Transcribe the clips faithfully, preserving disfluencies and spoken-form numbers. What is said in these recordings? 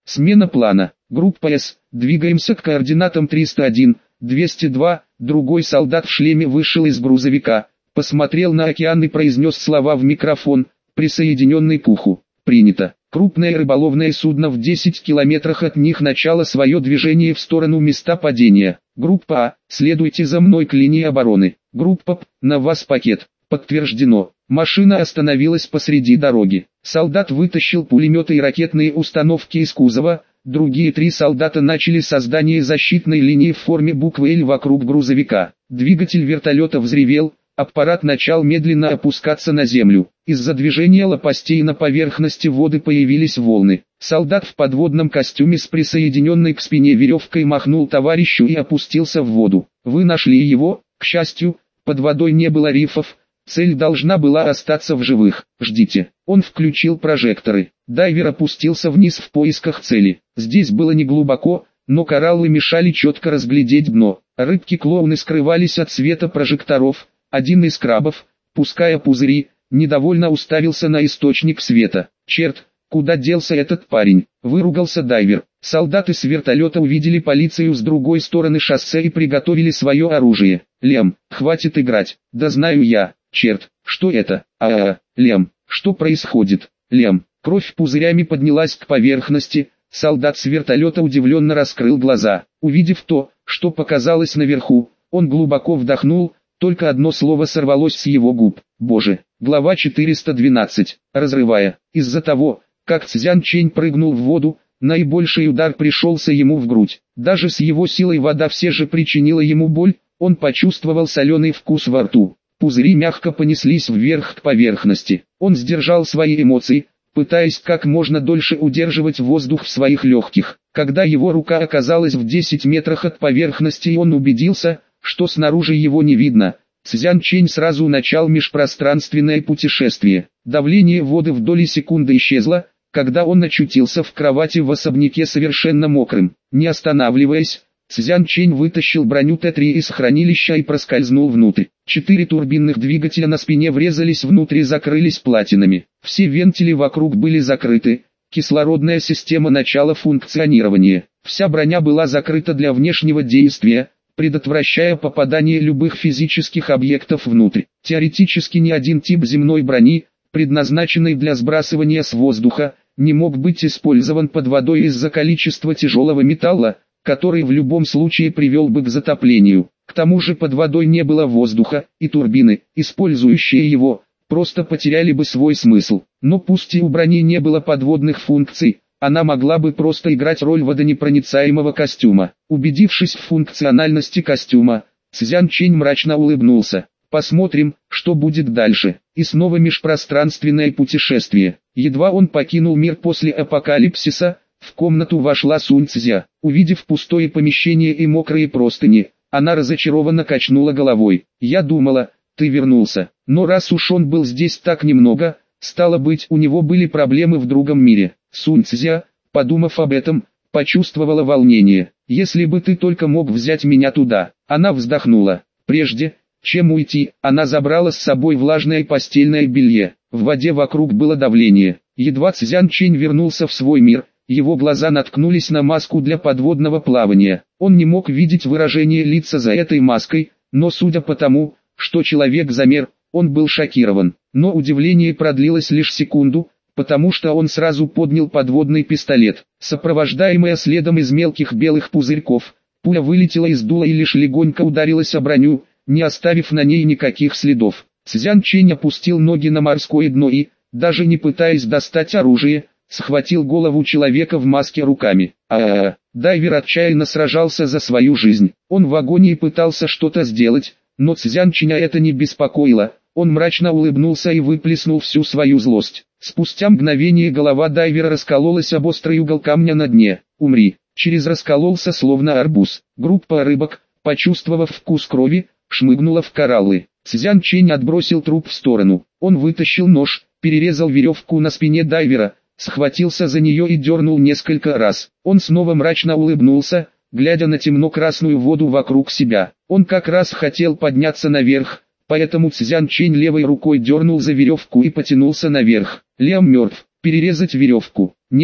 Смена плана. Группа С. Двигаемся к координатам триста один, двести два. Другой солдат в шлеме вышел из грузовика, посмотрел на океан и произнес слова в микрофон, присоединенный к уху. Принято. Крупное рыболовное судно в десяти километрах от них начало свое движение в сторону места падения. Группа А. Следуйте за мной к линии обороны. Группа П. На вас пакет. Подтверждено. Машина остановилась посреди дороги. Солдат вытащил пулеметы и ракетные установки из кузова. Другие три солдата начали создание защитной линии в форме буквы «Л» вокруг грузовика. Двигатель вертолета взревел, аппарат начал медленно опускаться на землю. Из-за движения лопастей на поверхности воды появились волны. Солдат в подводном костюме с присоединенной к спине веревкой махнул товарищу и опустился в воду. Вы нашли его? К счастью, под водой не было рифов. Цель должна была остаться в живых. Ждите. Он включил прожекторы. Дайвер опустился вниз в поисках цели. Здесь было не глубоко, но кораллы мешали четко разглядеть дно. Рыбки-клоуны скрывались от света прожекторов. Один из крабов, пуская пузыри, недовольно уставился на источник света. «Черт, куда делся этот парень?» – выругался дайвер. Солдаты с вертолета увидели полицию с другой стороны шоссе и приготовили свое оружие. «Лем, хватит играть». «Да знаю я. Черт, что это? А-а-а, Лем, что происходит?» «Лем». Кровь пузырями поднялась к поверхности. Солдат с вертолета удивленно раскрыл глаза. Увидев то, что показалось наверху, он глубоко вдохнул. Только одно слово сорвалось с его губ. Боже. Глава четыреста двенадцать. Разрывая. Из-за того, как Цзян Чэнь прыгнул в воду, наибольший удар пришелся ему в грудь. Даже с его силой вода все же причинила ему боль, он почувствовал соленый вкус во рту. Пузыри мягко понеслись вверх к поверхности. Он сдержал свои эмоции, пытаясь как можно дольше удерживать воздух в своих легких. Когда его рука оказалась в десяти метрах от поверхности и он убедился, что снаружи его не видно, Цзян Чэнь сразу начал межпространственное путешествие. Давление воды в доли секунды исчезло, когда он очутился в кровати в особняке совершенно мокрым. Не останавливаясь, Цзян Чэнь вытащил броню Т три из хранилища и проскользнул внутрь. Четыре турбинных двигателя на спине врезались внутрь и закрылись платинами. Все вентили вокруг были закрыты, кислородная система начала функционирования. Вся броня была закрыта для внешнего действия, предотвращая попадание любых физических объектов внутрь. Теоретически ни один тип земной брони, предназначенный для сбрасывания с воздуха, не мог быть использован под водой из-за количества тяжелого металла, который в любом случае привел бы к затоплению. К тому же под водой не было воздуха, и турбины, использующие его, просто потеряли бы свой смысл. Но пусть и у брони не было подводных функций, она могла бы просто играть роль водонепроницаемого костюма. Убедившись в функциональности костюма, Цзян Чэнь мрачно улыбнулся. Посмотрим, что будет дальше. И снова межпространственное путешествие. Едва он покинул мир после апокалипсиса, в комнату вошла Сунь Цзя. Увидев пустое помещение и мокрые простыни, она разочарованно качнула головой. «Я думала, ты вернулся. Но раз уж он был здесь так немного, стало быть, у него были проблемы в другом мире». Сунь Цзя, подумав об этом, почувствовала волнение. «Если бы ты только мог взять меня туда». Она вздохнула. Прежде, чем уйти, она забрала с собой влажное постельное белье. В воде вокруг было давление. Едва Цзян Чэнь вернулся в свой мир, его глаза наткнулись на маску для подводного плавания. Он не мог видеть выражение лица за этой маской, но судя по тому, что человек замер, он был шокирован. Но удивление продлилось лишь секунду, потому что он сразу поднял подводный пистолет. Сопровождаемая следом из мелких белых пузырьков, пуля вылетела из дула и лишь легонько ударилась о броню, не оставив на ней никаких следов. Цзян Чэнь опустил ноги на морское дно и, даже не пытаясь достать оружие, схватил голову человека в маске руками. А-а-а, дайвер отчаянно сражался за свою жизнь. Он в агонии пытался что-то сделать, но Цзян Чэня это не беспокоило. Он мрачно улыбнулся и выплеснул всю свою злость. Спустя мгновение голова дайвера раскололась об острый угол камня на дне. «Умри!» Через раскололся словно арбуз. Группа рыбок, почувствовав вкус крови, шмыгнула в кораллы. Цзян Чэнь отбросил труп в сторону. Он вытащил нож, перерезал веревку на спине дайвера, схватился за нее и дернул несколько раз. Он снова мрачно улыбнулся, глядя на темно-красную воду вокруг себя. Он как раз хотел подняться наверх, поэтому Цзян Чэнь левой рукой дернул за веревку и потянулся наверх. Лиам мертв. Перерезать веревку. Нет,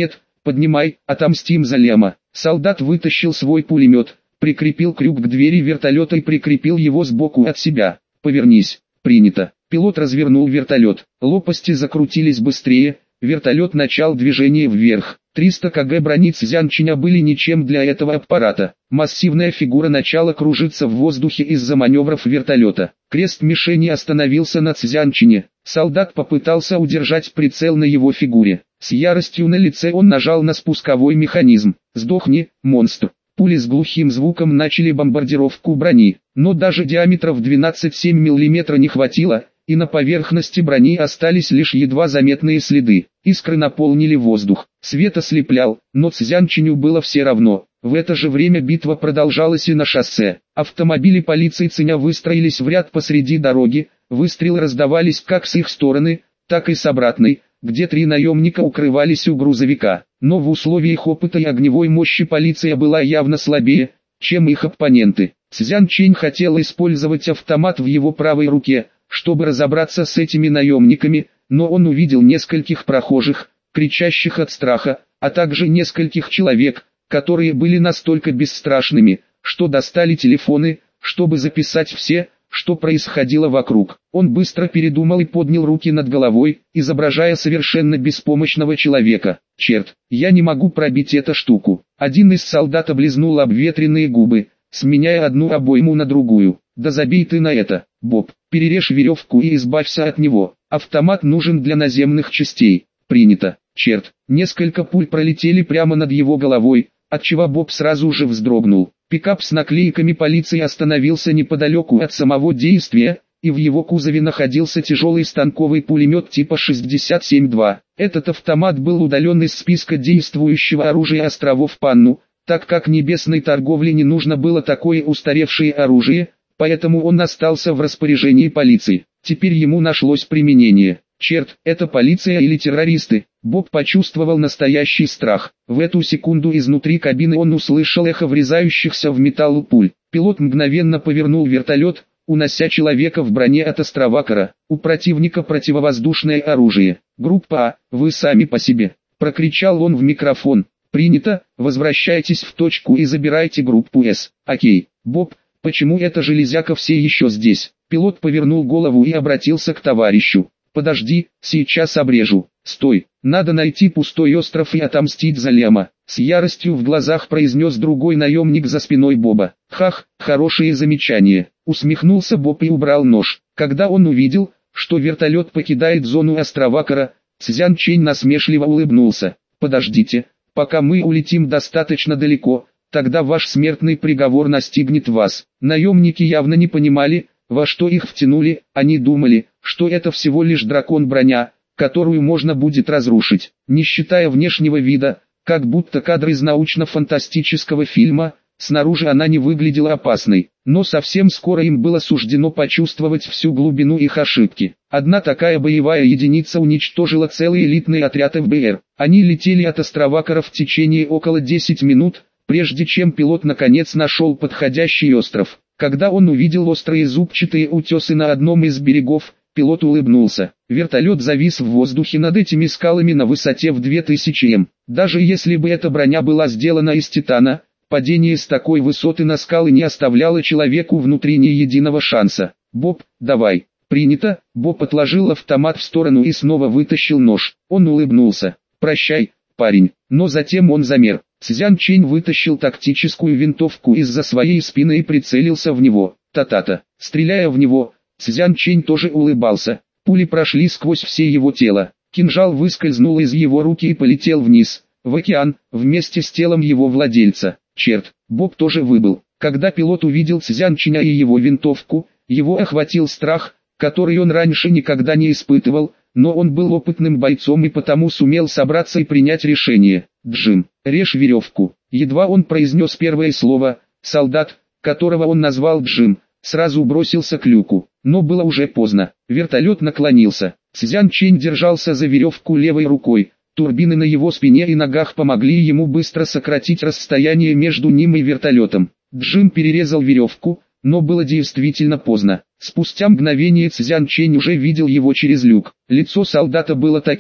поднимай, отомстим за Лема. Солдат вытащил свой пулемет, прикрепил крюк к двери вертолета и прикрепил его сбоку от себя. Повернись. Принято. Пилот развернул вертолет. Лопасти закрутились быстрее, вертолет начал движение вверх. триста килограмм брони Цзянчиня были ничем для этого аппарата. Массивная фигура начала кружиться в воздухе из-за маневров вертолета. Крест мишени остановился на Цзянчине. Солдат попытался удержать прицел на его фигуре. С яростью на лице он нажал на спусковой механизм. «Сдохни, монстр!» Пули с глухим звуком начали бомбардировку брони, но даже диаметра в двенадцать целых семь десятых миллиметра не хватило, и на поверхности брони остались лишь едва заметные следы. Искры наполнили воздух. Свет ослеплял, но Цзянчиню было все равно. В это же время битва продолжалась и на шоссе. Автомобили полиции Циня выстроились в ряд посреди дороги, выстрелы раздавались как с их стороны, так и с обратной, где три наемника укрывались у грузовика. Но в условиях опыта и огневой мощи полиция была явно слабее, чем их оппоненты. Цзянчинь хотел использовать автомат в его правой руке, чтобы разобраться с этими наемниками, но он увидел нескольких прохожих, кричащих от страха, а также нескольких человек, которые были настолько бесстрашными, что достали телефоны, чтобы записать все, что происходило вокруг. Он быстро передумал и поднял руки над головой, изображая совершенно беспомощного человека. «Черт, я не могу пробить эту штуку». Один из солдат облизнул обветренные губы, сменяя одну обойму на другую. «Да забей ты на это, Боб, перережь веревку и избавься от него. Автомат нужен для наземных частей». «Принято». Черт, несколько пуль пролетели прямо над его головой, отчего Боб сразу же вздрогнул. Пикап с наклейками полиции остановился неподалеку от самого действия, и в его кузове находился тяжелый станковый пулемет типа шестьдесят семь два. Этот автомат был удален из списка действующего оружия островов Панну, так как небесной торговле не нужно было такое устаревшее оружие, поэтому он остался в распоряжении полиции. Теперь ему нашлось применение. Черт, это полиция или террористы? Боб почувствовал настоящий страх. В эту секунду изнутри кабины он услышал эхо врезающихся в металл пуль. Пилот мгновенно повернул вертолет, унося человека в броне от острова Кара. У противника противовоздушное оружие. «Группа А, вы сами по себе», — прокричал он в микрофон. «Принято, возвращайтесь в точку и забирайте группу С». «Окей, Боб, почему эта железяка все еще здесь?» Пилот повернул голову и обратился к товарищу. «Подожди, сейчас обрежу. Стой, надо найти пустой остров и отомстить за Лема», — с яростью в глазах произнес другой наемник за спиной Боба. «Хах, хорошее замечание», — усмехнулся Боб и убрал нож. Когда он увидел, что вертолет покидает зону острова Кара, Цзянчинь насмешливо улыбнулся. «Подождите, пока мы улетим достаточно далеко, тогда ваш смертный приговор настигнет вас». Наемники явно не понимали, во что их втянули, они думали, что это всего лишь дракон-броня, которую можно будет разрушить. Не считая внешнего вида, как будто кадр из научно-фантастического фильма, снаружи она не выглядела опасной, но совсем скоро им было суждено почувствовать всю глубину их ошибки. Одна такая боевая единица уничтожила целый элитный отряд эф бэ эр. Они летели от острова Кара в течение около десяти минут, прежде чем пилот наконец нашел подходящий остров. Когда он увидел острые зубчатые утесы на одном из берегов, пилот улыбнулся. Вертолет завис в воздухе над этими скалами на высоте в две тысячи метров. Даже если бы эта броня была сделана из титана, падение с такой высоты на скалы не оставляло человеку внутри ни единого шанса. «Боб, давай». «Принято». Боб отложил автомат в сторону и снова вытащил нож. Он улыбнулся. «Прощай, парень». Но затем он замер. Цзянчинь вытащил тактическую винтовку из-за своей спины и прицелился в него. Та-та-та. Стреляя в него, Цзянчинь тоже улыбался. Пули прошли сквозь все его тело. Кинжал выскользнул из его руки и полетел вниз, в океан, вместе с телом его владельца. Черт, Боб тоже выбыл. Когда пилот увидел Цзянчиня и его винтовку, его охватил страх, который он раньше никогда не испытывал, но он был опытным бойцом и потому сумел собраться и принять решение. «Джим, режь веревку». Едва он произнес первое слово, солдат, которого он назвал Джим, сразу бросился к люку, но было уже поздно. Вертолет наклонился. Цзянчинь держался за веревку левой рукой. Турбины на его спине и ногах помогли ему быстро сократить расстояние между ним и вертолетом. Джим перерезал веревку, но было действительно поздно. Спустя мгновение Цзянчинь уже видел его через люк. Лицо солдата было таким,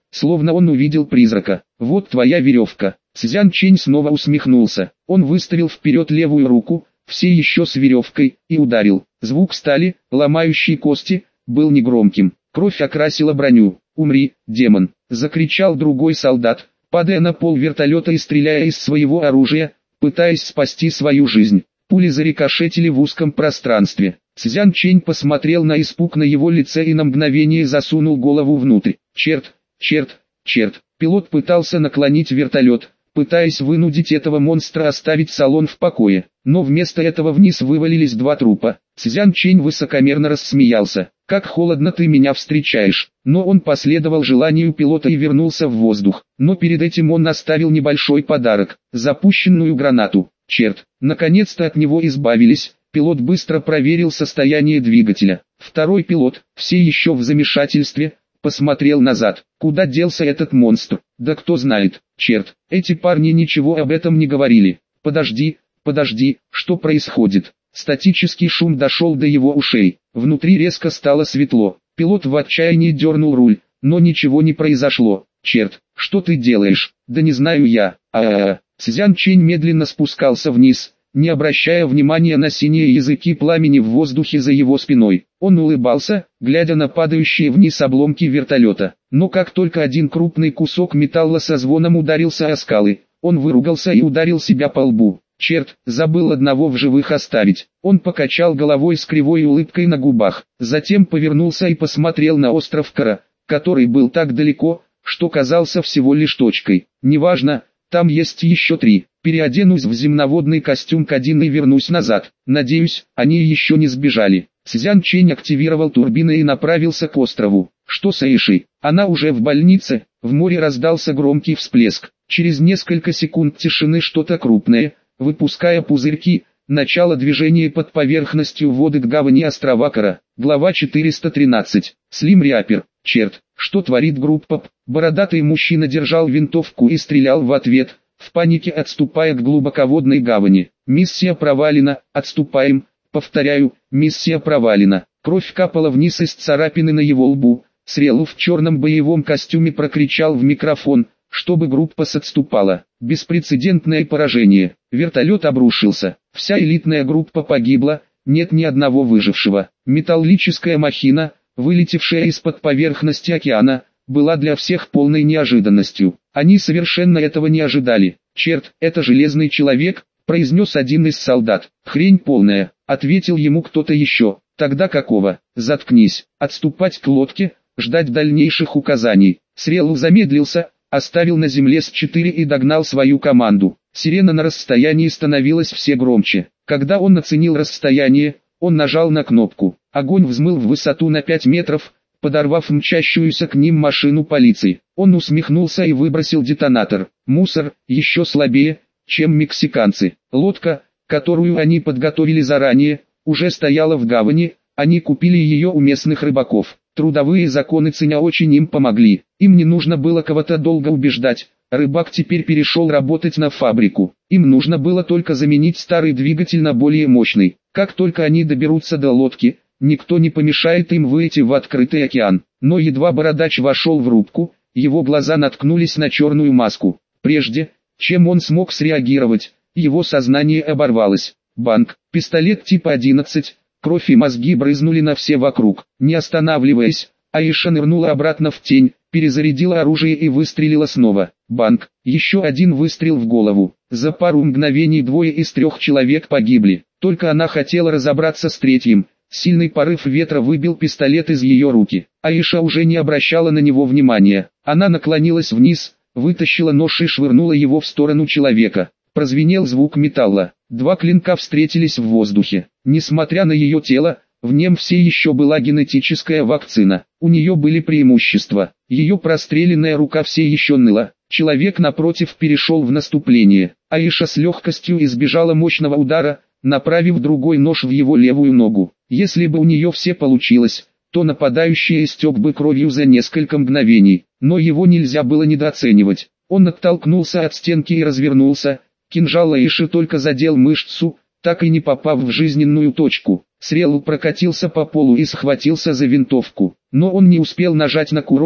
словно он увидел призрака. «Вот твоя веревка». Цзян Чэнь снова усмехнулся. Он выставил вперед левую руку, все еще с веревкой, и ударил. Звук стали, ломающей кости, был негромким. Кровь окрасила броню. «Умри, демон!» — закричал другой солдат, падая на пол вертолета и стреляя из своего оружия, пытаясь спасти свою жизнь. Пули зарикошетили в узком пространстве. Цзян Чэнь посмотрел на испуг на его лице и на мгновение засунул голову внутрь. Черт, черт, черт. Пилот пытался наклонить вертолет, пытаясь вынудить этого монстра оставить салон в покое, но вместо этого вниз вывалились два трупа. Цзян Чэнь высокомерно рассмеялся. «Как холодно ты меня встречаешь!» Но он последовал желанию пилота и вернулся в воздух. Но перед этим он оставил небольшой подарок – запущенную гранату. Черт, наконец-то от него избавились. Пилот быстро проверил состояние двигателя. Второй пилот, все еще в замешательстве, посмотрел назад. Куда делся этот монстр? Да кто знает. Черт, эти парни ничего об этом не говорили. Подожди, подожди, что происходит? Статический шум дошел до его ушей. Внутри резко стало светло. Пилот в отчаянии дернул руль, но ничего не произошло. Черт, что ты делаешь? Да не знаю я. А-а-а. Цзян Чэнь медленно спускался вниз, не обращая внимания на синие языки пламени в воздухе за его спиной. Он улыбался, глядя на падающие вниз обломки вертолета. Но как только один крупный кусок металла со звоном ударился о скалы, он выругался и ударил себя по лбу. Черт, забыл одного в живых оставить. Он покачал головой с кривой улыбкой на губах. Затем повернулся и посмотрел на остров Кара, который был так далеко, что казался всего лишь точкой. Неважно, там есть еще три. Переоденусь в земноводный костюм Кадин и вернусь назад. Надеюсь, они еще не сбежали. Цзян Чэнь активировал турбины и направился к острову. Что с Эйшей? Она уже в больнице. В море раздался громкий всплеск. Через несколько секунд тишины что-то крупное, выпуская пузырьки, начало движения под поверхностью воды к гавани острова Кара. Глава четыреста тринадцать. Слим Риапер. Черт, что творит группа П? Бородатый мужчина держал винтовку и стрелял в ответ, в панике отступая к глубоководной гавани. Миссия провалена, отступаем, повторяю, миссия провалена. Кровь капала вниз из царапины на его лбу. Срелу в черном боевом костюме прокричал в микрофон, чтобы группа отступала. Беспрецедентное поражение. Вертолет обрушился. Вся элитная группа погибла, нет ни одного выжившего. Металлическая махина, вылетевшая из-под поверхности океана, была для всех полной неожиданностью. Они совершенно этого не ожидали. «Черт, это железный человек», — произнес один из солдат. «Хрень полная», — ответил ему кто-то еще. «Тогда какого? Заткнись, отступать к лодке, ждать дальнейших указаний». Срелу замедлился, оставил на земле С четыре и догнал свою команду. Сирена на расстоянии становилась все громче. Когда он оценил расстояние, он нажал на кнопку. Огонь взмыл в высоту на пять метров, подорвав мчащуюся к ним машину полиции. Он усмехнулся и выбросил детонатор. Мусор, еще слабее, чем мексиканцы. Лодка, которую они подготовили заранее, уже стояла в гавани, они купили ее у местных рыбаков. Трудовые законы Циня очень им помогли. Им не нужно было кого-то долго убеждать. Рыбак теперь перешел работать на фабрику. Им нужно было только заменить старый двигатель на более мощный. Как только они доберутся до лодки, никто не помешает им выйти в открытый океан. Но едва бородач вошел в рубку, его глаза наткнулись на черную маску. Прежде, чем он смог среагировать, его сознание оборвалось. Банк, пистолет типа одиннадцать, кровь и мозги брызнули на все вокруг. Не останавливаясь, Аиша нырнула обратно в тень, перезарядила оружие и выстрелила снова. Банк, еще один выстрел в голову. За пару мгновений двое из трех человек погибли. Только она хотела разобраться с третьим. Сильный порыв ветра выбил пистолет из ее руки. Аиша уже не обращала на него внимания. Она наклонилась вниз, вытащила нож и швырнула его в сторону человека. Прозвенел звук металла. Два клинка встретились в воздухе. Несмотря на ее тело, в нем все еще была генетическая вакцина. У нее были преимущества. Ее простреленная рука все еще ныла. Человек напротив перешел в наступление. Аиша с легкостью избежала мощного удара, направив другой нож в его левую ногу. Если бы у нее все получилось, то нападающий истек бы кровью за несколько мгновений. Но его нельзя было недооценивать. Он оттолкнулся от стенки и развернулся. Кинжал Аиши только задел мышцу, так и не попав в жизненную точку. Срелу прокатился по полу и схватился за винтовку. Но он не успел нажать на курок,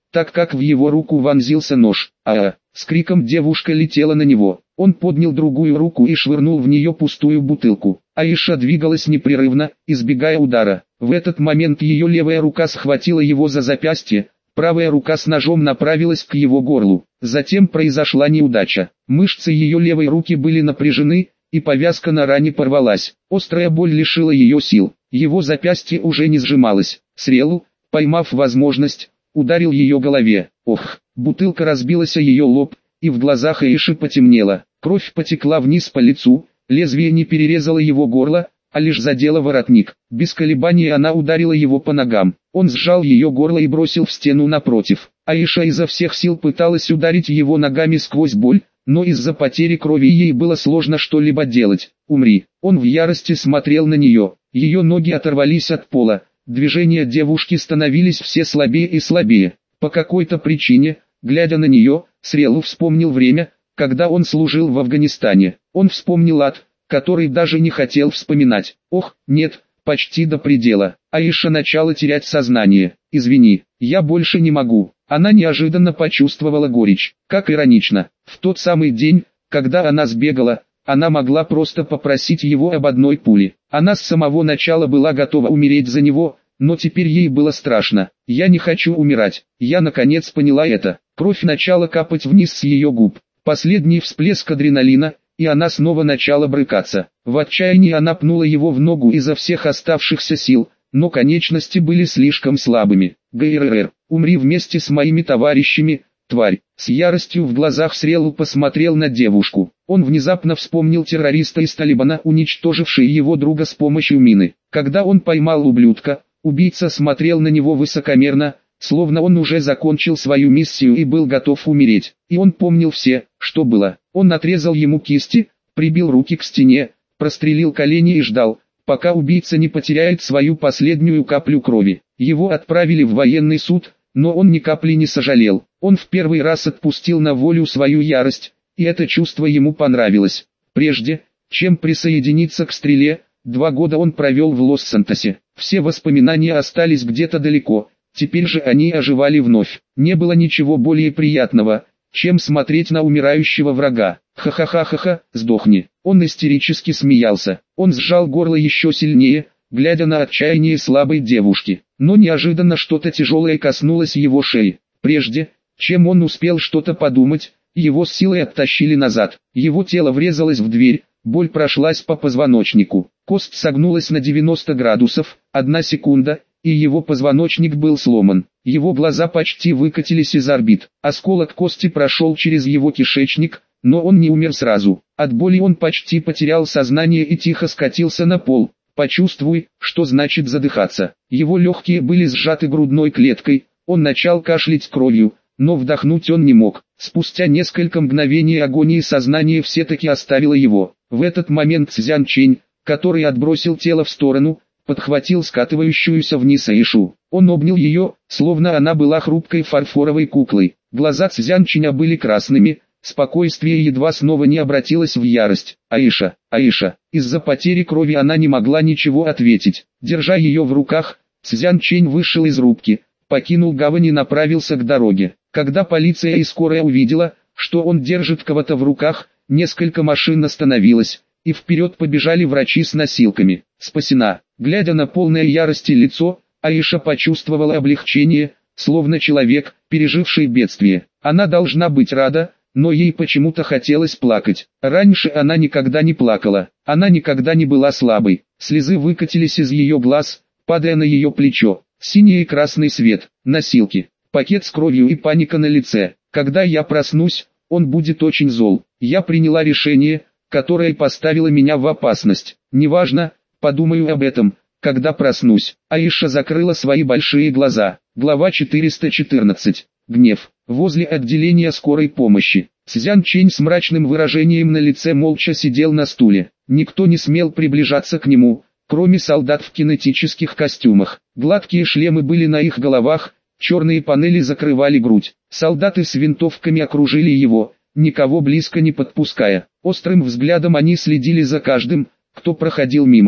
так как в его руку вонзился нож. А-а! С криком девушка летела на него. Он поднял другую руку и швырнул в нее пустую бутылку. Аиша двигалась непрерывно, избегая удара. В этот момент ее левая рука схватила его за запястье, правая рука с ножом направилась к его горлу. Затем произошла неудача. Мышцы ее левой руки были напряжены, и повязка на ране порвалась. Острая боль лишила ее сил. Его запястье уже не сжималось. Срелу, поймав возможность, ударил ее голове. Ох, бутылка разбилась о ее лоб, и в глазах Аиши потемнело. Кровь потекла вниз по лицу, лезвие не перерезало его горло, а лишь задело воротник. Без колебаний она ударила его по ногам. Он сжал ее горло и бросил в стену напротив. Аиша изо всех сил пыталась ударить его ногами сквозь боль, но из-за потери крови ей было сложно что-либо делать. «Умри!» Он в ярости смотрел на нее. Ее ноги оторвались от пола. Движения девушки становились все слабее и слабее. По какой-то причине, глядя на нее, Срелу вспомнил время, когда он служил в Афганистане. Он вспомнил ад, который даже не хотел вспоминать. Ох, нет, почти до предела. Аиша начала терять сознание. «Извини, я больше не могу». Она неожиданно почувствовала горечь. Как иронично. В тот самый день, когда она сбегала, она могла просто попросить его об одной пуле. Она с самого начала была готова умереть за него, но теперь ей было страшно. «Я не хочу умирать». Я наконец поняла это. Кровь начала капать вниз с ее губ. Последний всплеск адреналина, и она снова начала брыкаться. В отчаянии она пнула его в ногу изо всех оставшихся сил, но конечности были слишком слабыми. «ГРР, умри вместе с моими товарищами, тварь!» С яростью в глазах Срелу посмотрел на девушку. Он внезапно вспомнил террориста из Талибана, уничтоживший его друга с помощью мины. Когда он поймал ублюдка, убийца смотрел на него высокомерно, словно он уже закончил свою миссию и был готов умереть. И он помнил все, что было. Он отрезал ему кисти, прибил руки к стене, прострелил колени и ждал, пока убийца не потеряет свою последнюю каплю крови. Его отправили в военный суд, но он ни капли не сожалел. Он в первый раз отпустил на волю свою ярость, и это чувство ему понравилось. Прежде, чем присоединиться к стреле, два года он провел в Лос-Сантосе. Все воспоминания остались где-то далеко, теперь же они оживали вновь. Не было ничего более приятного, чем смотреть на умирающего врага. «Ха-ха-ха-ха-ха, сдохни!» Он истерически смеялся. Он сжал горло еще сильнее, глядя на отчаяние слабой девушки. Но неожиданно что-то тяжелое коснулось его шеи. Прежде, чем он успел что-то подумать, его с силой оттащили назад. Его тело врезалось в дверь, боль прошлась по позвоночнику. Кость согнулась на девяносто градусов, одна секунда, и его позвоночник был сломан. Его глаза почти выкатились из орбит. Осколок кости прошел через его кишечник, но он не умер сразу. От боли он почти потерял сознание и тихо скатился на пол. «Почувствуй, что значит задыхаться». Его легкие были сжаты грудной клеткой, он начал кашлять кровью, но вдохнуть он не мог. Спустя несколько мгновений агонии сознание все-таки оставило его. В этот момент Цзян Чэнь, который отбросил тело в сторону, подхватил скатывающуюся вниз Аишу. Он обнял ее, словно она была хрупкой фарфоровой куклой. Глаза Цзян Чэня были красными, спокойствие едва снова не обратилось в ярость. «Аиша, Аиша!» Из-за потери крови она не могла ничего ответить. Держа ее в руках, Цзян Чэнь вышел из рубки, покинул гавань и направился к дороге. Когда полиция и скорая увидела, что он держит кого-то в руках, несколько машин остановилось, и вперед побежали врачи с носилками. «Спасена!» Глядя на полное ярости лицо, Аиша почувствовала облегчение, словно человек, переживший бедствие. Она должна быть рада, но ей почему-то хотелось плакать. Раньше она никогда не плакала, она никогда не была слабой. Слезы выкатились из ее глаз, падая на ее плечо. Синий и красный свет, носилки, пакет с кровью и паника на лице. «Когда я проснусь, он будет очень зол. Я приняла решение, которое поставило меня в опасность. Неважно, подумаю об этом, когда проснусь». Аиша закрыла свои большие глаза. Глава четыреста четырнадцать. Гнев. Возле отделения скорой помощи. Цзян Чэнь с мрачным выражением на лице молча сидел на стуле. Никто не смел приближаться к нему, кроме солдат в кинетических костюмах. Гладкие шлемы были на их головах, черные панели закрывали грудь. Солдаты с винтовками окружили его, никого близко не подпуская. Острым взглядом они следили за каждым, кто проходил мимо.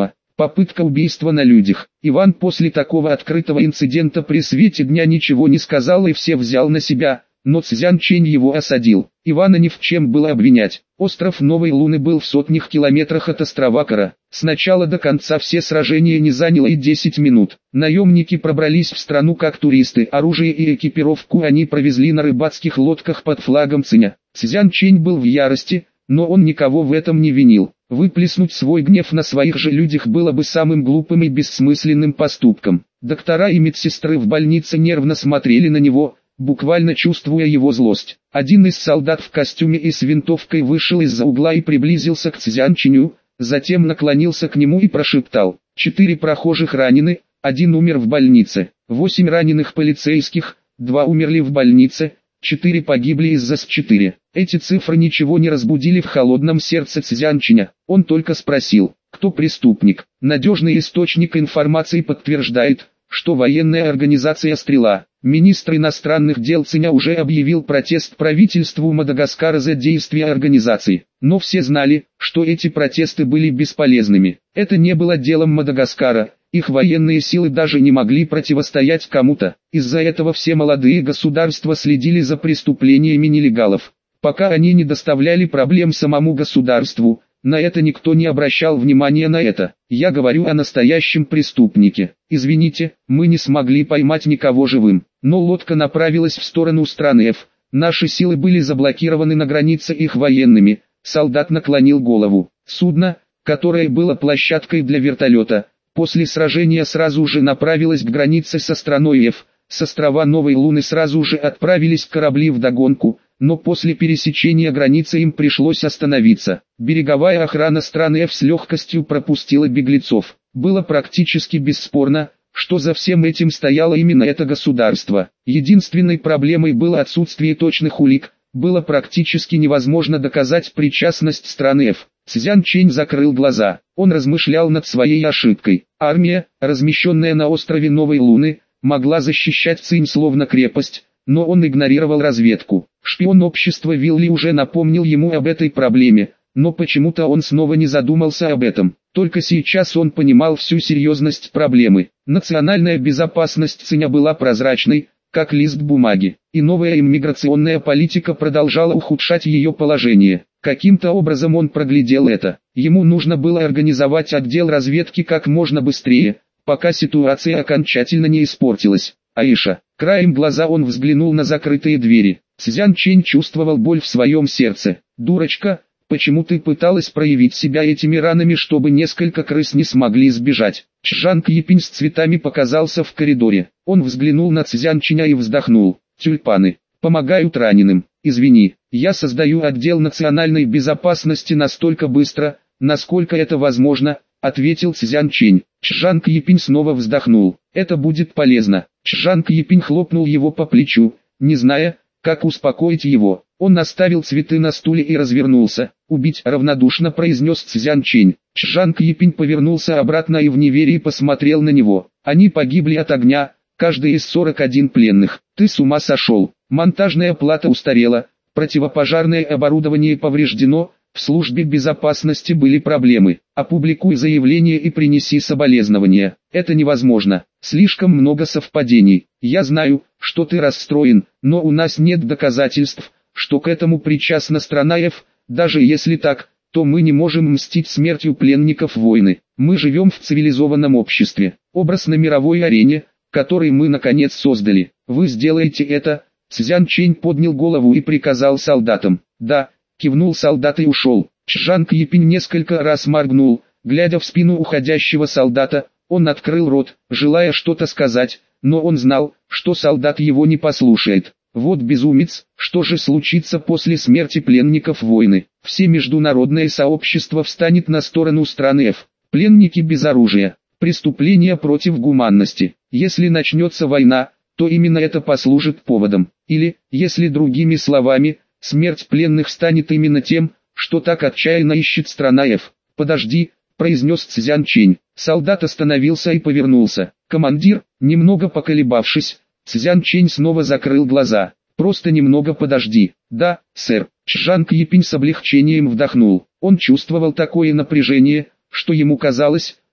Попытка убийства на людях. Иван после такого открытого инцидента при свете дня ничего не сказал и все взял на себя, но Цзян Чэнь его осадил. Ивана ни в чем было обвинять. Остров Новой Луны был в сотнях километрах от острова Кара. С начала до конца все сражения не заняло и десять минут. Наемники пробрались в страну как туристы. Оружие и экипировку они провезли на рыбацких лодках под флагом Циня. Цзян Чэнь был в ярости, но он никого в этом не винил. Выплеснуть свой гнев на своих же людях было бы самым глупым и бессмысленным поступком. Доктора и медсестры в больнице нервно смотрели на него, буквально чувствуя его злость. Один из солдат в костюме и с винтовкой вышел из-за угла и приблизился к Цзян Чэню, затем наклонился к нему и прошептал: «Четыре прохожих ранены, один умер в больнице, восемь раненых полицейских, два умерли в больнице, четыре погибли из-за С четыре». Эти цифры ничего не разбудили в холодном сердце Цзян Чэня. Он только спросил, кто преступник. Надежный источник информации подтверждает, что военная организация «Стрела». Министр иностранных дел Циня уже объявил протест правительству Мадагаскара за действия организации. Но все знали, что эти протесты были бесполезными. Это не было делом Мадагаскара. Их военные силы даже не могли противостоять кому-то. Из-за этого все молодые государства следили за преступлениями нелегалов. Пока они не доставляли проблем самому государству, на это никто не обращал внимания на это. Я говорю о настоящем преступнике. Извините, мы не смогли поймать никого живым. Но лодка направилась в сторону страны F. Наши силы были заблокированы на границе их военными. Солдат наклонил голову. Судно, которое было площадкой для вертолета, после сражения сразу же направилось к границе со страной F. С острова Новой Луны сразу же отправились корабли вдогонку, но после пересечения границы им пришлось остановиться. Береговая охрана страны F с легкостью пропустила беглецов. Было практически бесспорно, что за всем этим стояло именно это государство. Единственной проблемой было отсутствие точных улик. Было практически невозможно доказать причастность страны F. Цзян Чэнь закрыл глаза. Он размышлял над своей ошибкой. Армия, размещенная на острове Новой Луны, могла защищать Цинь словно крепость, но он игнорировал разведку. Шпион общества Вилли уже напомнил ему об этой проблеме, но почему-то он снова не задумался об этом. Только сейчас он понимал всю серьезность проблемы. Национальная безопасность Циня была прозрачной, как лист бумаги, и новая иммиграционная политика продолжала ухудшать ее положение. Каким-то образом он проглядел это. Ему нужно было организовать отдел разведки как можно быстрее, пока ситуация окончательно не испортилась. Аиша. Краем глаза он взглянул на закрытые двери. Цзян Чэнь чувствовал боль в своем сердце. «Дурочка, почему ты пыталась проявить себя этими ранами, чтобы несколько крыс не смогли сбежать?» Чжанг Епинь с цветами показался в коридоре. Он взглянул на Цзян Чэня и вздохнул. «Тюльпаны помогают раненым. Извини, я создаю отдел национальной безопасности настолько быстро, насколько это возможно», ответил Цзян Чэнь. Чжанг Епинь снова вздохнул. «Это будет полезно». Чжанг Епинь хлопнул его по плечу, не зная, как успокоить его. Он оставил цветы на стуле и развернулся. «Убить», — равнодушно произнес Цзян Чэнь. Чжанг Епинь повернулся обратно и в неверии посмотрел на него. «Они погибли от огня, каждый из сорок один пленных. Ты с ума сошел. Монтажная плата устарела, противопожарное оборудование повреждено, в службе безопасности были проблемы. Опубликуй заявление и принеси соболезнования». «Это невозможно. Слишком много совпадений. Я знаю, что ты расстроен, но у нас нет доказательств, что к этому причастна страна F. Даже если так, то мы не можем мстить смертью пленников войны. Мы живем в цивилизованном обществе. Образ на мировой арене, который мы наконец создали. Вы сделаете это». Цзян Чэнь поднял голову и приказал солдатам. «Да», кивнул солдат и ушел. Чжанг Епинь несколько раз моргнул, глядя в спину уходящего солдата. Он открыл рот, желая что-то сказать, но он знал, что солдат его не послушает. Вот безумец, что же случится после смерти пленников войны? Все международное сообщество встанет на сторону страны F. Пленники без оружия, преступления против гуманности. Если начнется война, то именно это послужит поводом. Или, если другими словами, смерть пленных станет именно тем, что так отчаянно ищет страна F. «Подожди», — произнес Цзян Чэнь. Солдат остановился и повернулся. «Командир», немного поколебавшись, Цзян Чэнь снова закрыл глаза. «Просто немного подожди». «Да, сэр». Чжанг Епинь с облегчением вдохнул. Он чувствовал такое напряжение, что ему казалось,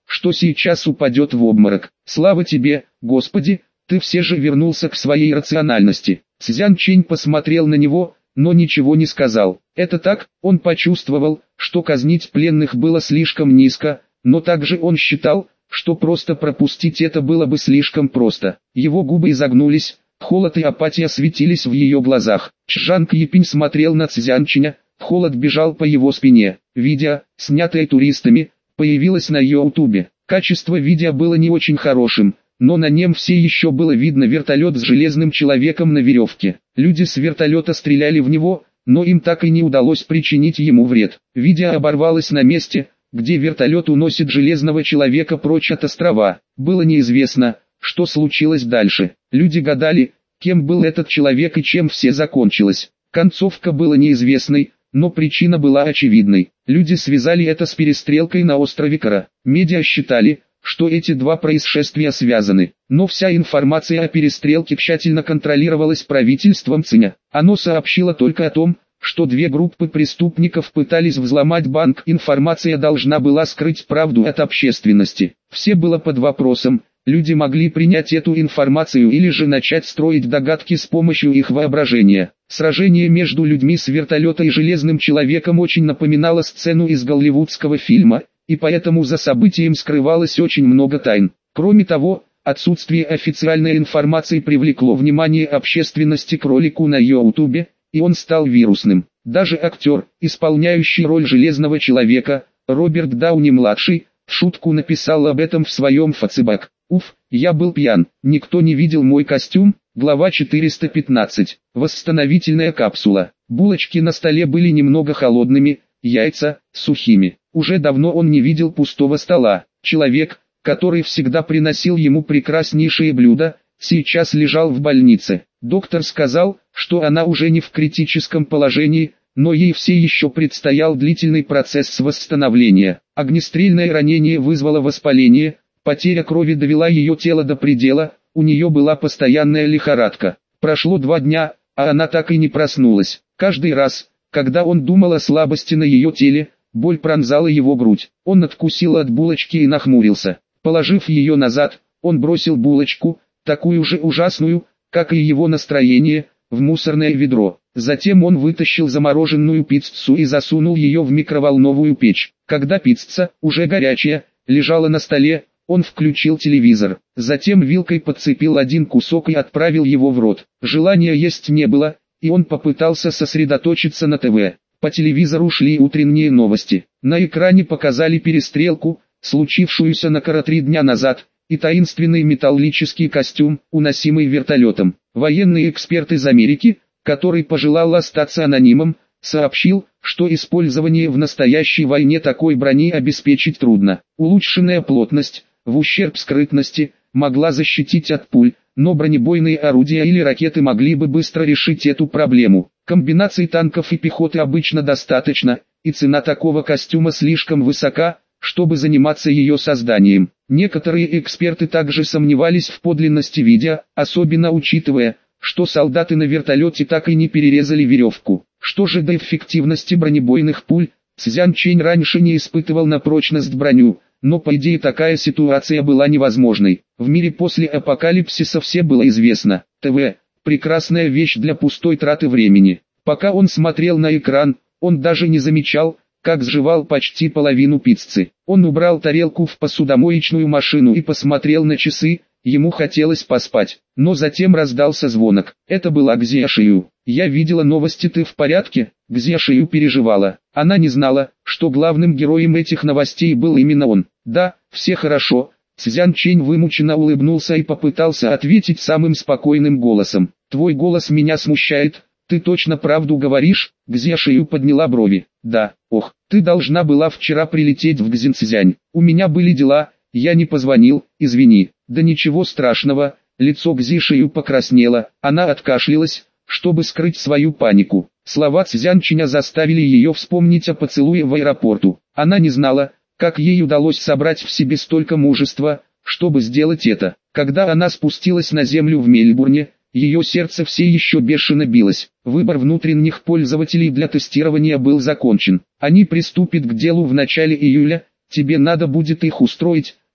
что сейчас упадет в обморок. Слава тебе, Господи, ты все же вернулся к своей рациональности. Цзян Чэнь посмотрел на него, но ничего не сказал. Это так, он почувствовал, что казнить пленных было слишком низко, но также он считал, что просто пропустить это было бы слишком просто. Его губы изогнулись, холод и апатия светились в ее глазах. Чжанг Епинь смотрел на Цзян Чэня, холод бежал по его спине. Видео, снятое туристами, появилось на ютубе. Качество видео было не очень хорошим, но на нем все еще было видно вертолет с железным человеком на веревке. Люди с вертолета стреляли в него, но им так и не удалось причинить ему вред. Видео оборвалось на месте, где вертолет уносит железного человека прочь от острова. Было неизвестно, что случилось дальше. Люди гадали, кем был этот человек и чем все закончилось. Концовка была неизвестной, но причина была очевидной. Люди связали это с перестрелкой на острове Кара. Медиа считали, что эти два происшествия связаны, но вся информация о перестрелке тщательно контролировалась правительством Цзиня. Оно сообщило только о том, что две группы преступников пытались взломать банк. Информация должна была скрыть правду от общественности. Все было под вопросом, люди могли принять эту информацию или же начать строить догадки с помощью их воображения. Сражение между людьми с вертолета и железным человеком очень напоминало сцену из голливудского фильма, и поэтому за событием скрывалось очень много тайн. Кроме того, отсутствие официальной информации привлекло внимание общественности к ролику на ютубе, и он стал вирусным. Даже актер, исполняющий роль Железного Человека, Роберт Дауни-младший, в шутку написал об этом в своем фейсбуке. Уф, я был пьян, никто не видел мой костюм. Глава четыреста пятнадцать. Восстановительная капсула. Булочки на столе были немного холодными, яйца – сухими. Уже давно он не видел пустого стола. Человек, который всегда приносил ему прекраснейшие блюда, сейчас лежал в больнице. Доктор сказал, что она уже не в критическом положении, но ей все еще предстоял длительный процесс восстановления. Огнестрельное ранение вызвало воспаление, потеря крови довела ее тело до предела, у нее была постоянная лихорадка. Прошло два дня, а она так и не проснулась. Каждый раз, когда он думал о слабости на ее теле, боль пронзала его грудь. Он откусил от булочки и нахмурился. Положив ее назад, он бросил булочку, такую же ужасную, как и его настроение, в мусорное ведро. Затем он вытащил замороженную пиццу и засунул ее в микроволновую печь. Когда пицца, уже горячая, лежала на столе, он включил телевизор. Затем вилкой подцепил один кусок и отправил его в рот. Желания есть не было, и он попытался сосредоточиться на ТВ. По телевизору шли утренние новости. На экране показали перестрелку, случившуюся на Кара три дня назад, и таинственный металлический костюм, уносимый вертолетом. Военный эксперт из Америки, который пожелал остаться анонимом, сообщил, что использование в настоящей войне такой брони обеспечить трудно. Улучшенная плотность, в ущерб скрытности, могла защитить от пуль, но бронебойные орудия или ракеты могли бы быстро решить эту проблему. Комбинаций танков и пехоты обычно достаточно, и цена такого костюма слишком высока, чтобы заниматься ее созданием. Некоторые эксперты также сомневались в подлинности видео, особенно учитывая, что солдаты на вертолете так и не перерезали веревку. Что же до эффективности бронебойных пуль, Цзян Чэнь раньше не испытывал на прочность броню, но по идее такая ситуация была невозможной. В мире после апокалипсиса все было известно. ТВ – прекрасная вещь для пустой траты времени. Пока он смотрел на экран, он даже не замечал, как сживал почти половину пиццы. Он убрал тарелку в посудомоечную машину и посмотрел на часы. Ему хотелось поспать, но затем раздался звонок. Это была Гзия Шию. «Я видела новости, ты в порядке?» Гзия Шию переживала. Она не знала, что главным героем этих новостей был именно он. «Да, все хорошо». Цзян Чэнь вымученно улыбнулся и попытался ответить самым спокойным голосом. «Твой голос меня смущает, ты точно правду говоришь?» Гзия Шию подняла брови. «Да, ох, ты должна была вчера прилететь в Гзинцзянь. У меня были дела, я не позвонил, извини». «Да ничего страшного», лицо Гзи Шию покраснело, она откашлялась, чтобы скрыть свою панику. Слова Цзян Чэня заставили ее вспомнить о поцелуе в аэропорту. Она не знала, как ей удалось собрать в себе столько мужества, чтобы сделать это. Когда она спустилась на землю в Мельбурне, ее сердце все еще бешено билось. Выбор внутренних пользователей для тестирования был закончен. Они приступят к делу в начале июля, тебе надо будет их устроить,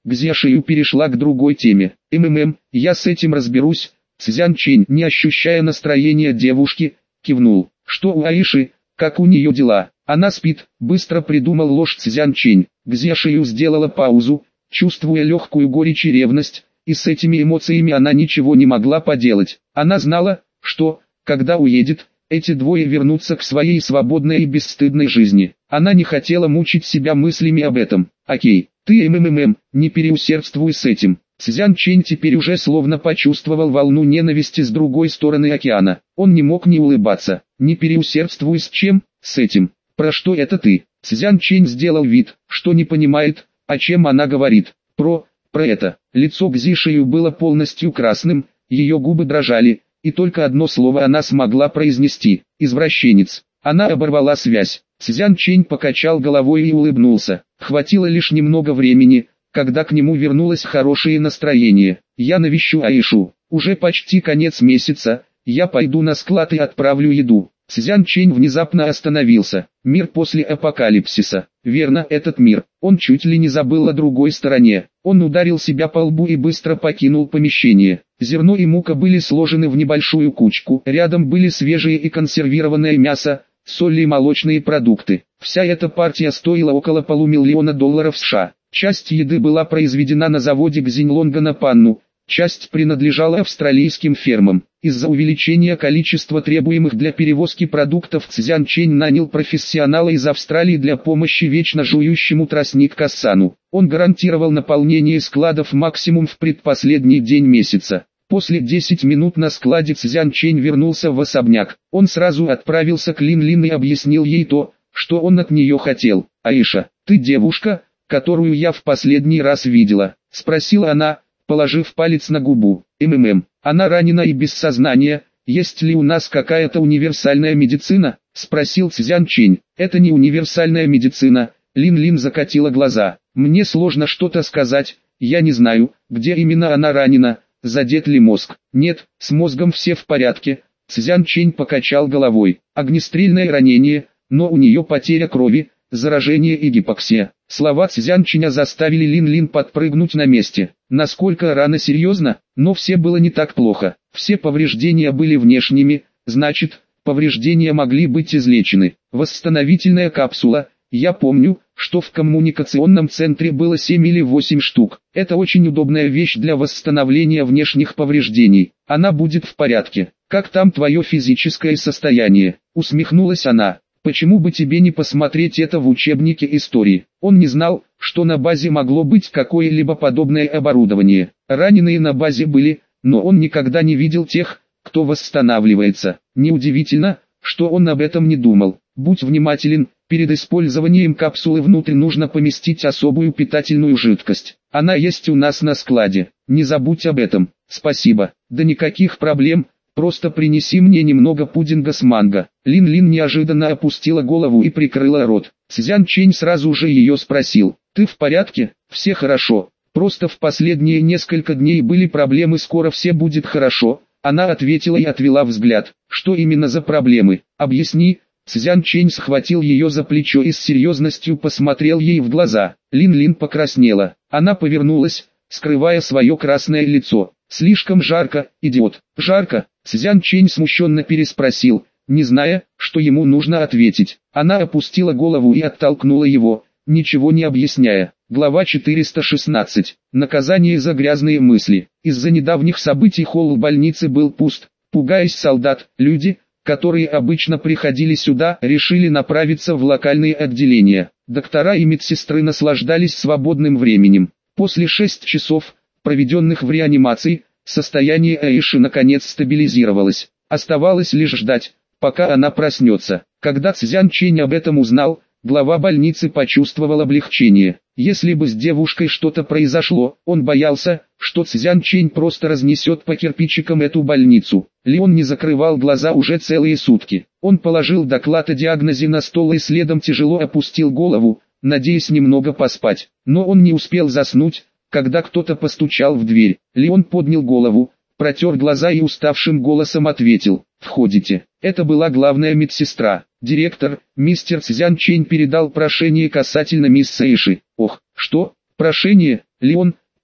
Гзяшию перешла к другой теме. «МММ, я с этим разберусь». Цзян Чэнь, не ощущая настроения девушки, кивнул. «Что у Аиши, как у нее дела?» «Она спит», быстро придумал ложь Цзян Чэнь. Гзяшию сделала паузу, чувствуя легкую горечь и ревность, и с этими эмоциями она ничего не могла поделать. Она знала, что, когда уедет, эти двое вернутся к своей свободной и бесстыдной жизни. Она не хотела мучить себя мыслями об этом. «Окей, ты МММ, не переусердствуй с этим». Цзян Чэнь теперь уже словно почувствовал волну ненависти с другой стороны океана. Он не мог не улыбаться. «Не переусердствуй с чем? С этим. Про что это ты?» Цзян Чэнь сделал вид, что не понимает, о чем она говорит. «Про, про это». Лицо Гзишию было полностью красным, ее губы дрожали, и только одно слово она смогла произнести: «Извращенец». Она оборвала связь. Цзян Чэнь покачал головой и улыбнулся. Хватило лишь немного времени, когда к нему вернулось хорошее настроение. «Я навещу Аишу. Уже почти конец месяца, я пойду на склад и отправлю еду». Цзян Чэнь внезапно остановился. Мир после апокалипсиса. Верно, этот мир. Он чуть ли не забыл о другой стороне. Он ударил себя по лбу и быстро покинул помещение. Зерно и мука были сложены в небольшую кучку. Рядом были свежее и консервированное мясо, соль и молочные продукты. Вся эта партия стоила около полумиллиона долларов США. Часть еды была произведена на заводе Гзиньлонга на Панну, часть принадлежала австралийским фермам. Из-за увеличения количества требуемых для перевозки продуктов Цзян Чэнь нанял профессионала из Австралии для помощи вечно жующему тростник Кассану. Он гарантировал наполнение складов максимум в предпоследний день месяца. После десяти минут на складе Цзян Чэнь вернулся в особняк. Он сразу отправился к Лин Лин и объяснил ей то, что он от нее хотел. «Аиша, ты девушка, которую я в последний раз видела?» — спросила она, положив палец на губу. «МММ, она ранена и без сознания, есть ли у нас какая-то универсальная медицина?» — спросил Цзян Чэнь. «Это не универсальная медицина», — Лин Лин закатила глаза. «Мне сложно что-то сказать, я не знаю, где именно она ранена, задет ли мозг». «Нет, с мозгом все в порядке», — Цзян Чэнь покачал головой. «Огнестрельное ранение, но у нее потеря крови, заражение и гипоксия». Слова Цзян Чэня заставили Лин Лин подпрыгнуть на месте. Насколько рана серьезно, но все было не так плохо. Все повреждения были внешними, значит, повреждения могли быть излечены. Восстановительная капсула. Я помню, что в коммуникационном центре было семь или восемь штук. Это очень удобная вещь для восстановления внешних повреждений. Она будет в порядке. «Как там твое физическое состояние?» — усмехнулась она. «Почему бы тебе не посмотреть это в учебнике истории?» Он не знал, что на базе могло быть какое-либо подобное оборудование. Раненые на базе были, но он никогда не видел тех, кто восстанавливается. Неудивительно, что он об этом не думал. Будь внимателен, перед использованием капсулы внутрь нужно поместить особую питательную жидкость. Она есть у нас на складе. Не забудь об этом. Спасибо. Да никаких проблем. Просто принеси мне немного пудинга с манго». Лин Лин неожиданно опустила голову и прикрыла рот. Цзян Чэнь сразу же ее спросил: «Ты в порядке?» «Все хорошо. Просто в последние несколько дней были проблемы, скоро все будет хорошо». Она ответила и отвела взгляд. «Что именно за проблемы? Объясни». Цзян Чэнь схватил ее за плечо и с серьезностью посмотрел ей в глаза. Лин Лин покраснела. Она повернулась, скрывая свое красное лицо. «Слишком жарко, идиот». «Жарко?» Цзян Чэнь смущенно переспросил, не зная, что ему нужно ответить. Она опустила голову и оттолкнула его, ничего не объясняя. Глава четыреста шестнадцать. Наказание за грязные мысли. Из-за недавних событий холл больницы был пуст. Пугаясь солдат, люди, которые обычно приходили сюда, решили направиться в локальные отделения. Доктора и медсестры наслаждались свободным временем. После шести часов, проведенных в реанимации, состояние Аиши наконец стабилизировалось. Оставалось лишь ждать, пока она проснется. Когда Цзян Чэнь об этом узнал, глава больницы почувствовал облегчение. Если бы с девушкой что-то произошло, он боялся, что Цзян Чэнь просто разнесет по кирпичикам эту больницу. Леон не закрывал глаза уже целые сутки. Он положил доклад о диагнозе на стол и следом тяжело опустил голову, надеясь немного поспать. Но он не успел заснуть, когда кто-то постучал в дверь. Леон поднял голову, протер глаза и уставшим голосом ответил: «Входите». Это была главная медсестра. «Директор, мистер Цзян Чэнь передал прошение касательно мисс Аиши». «Ох, что? Прошение?» Леон,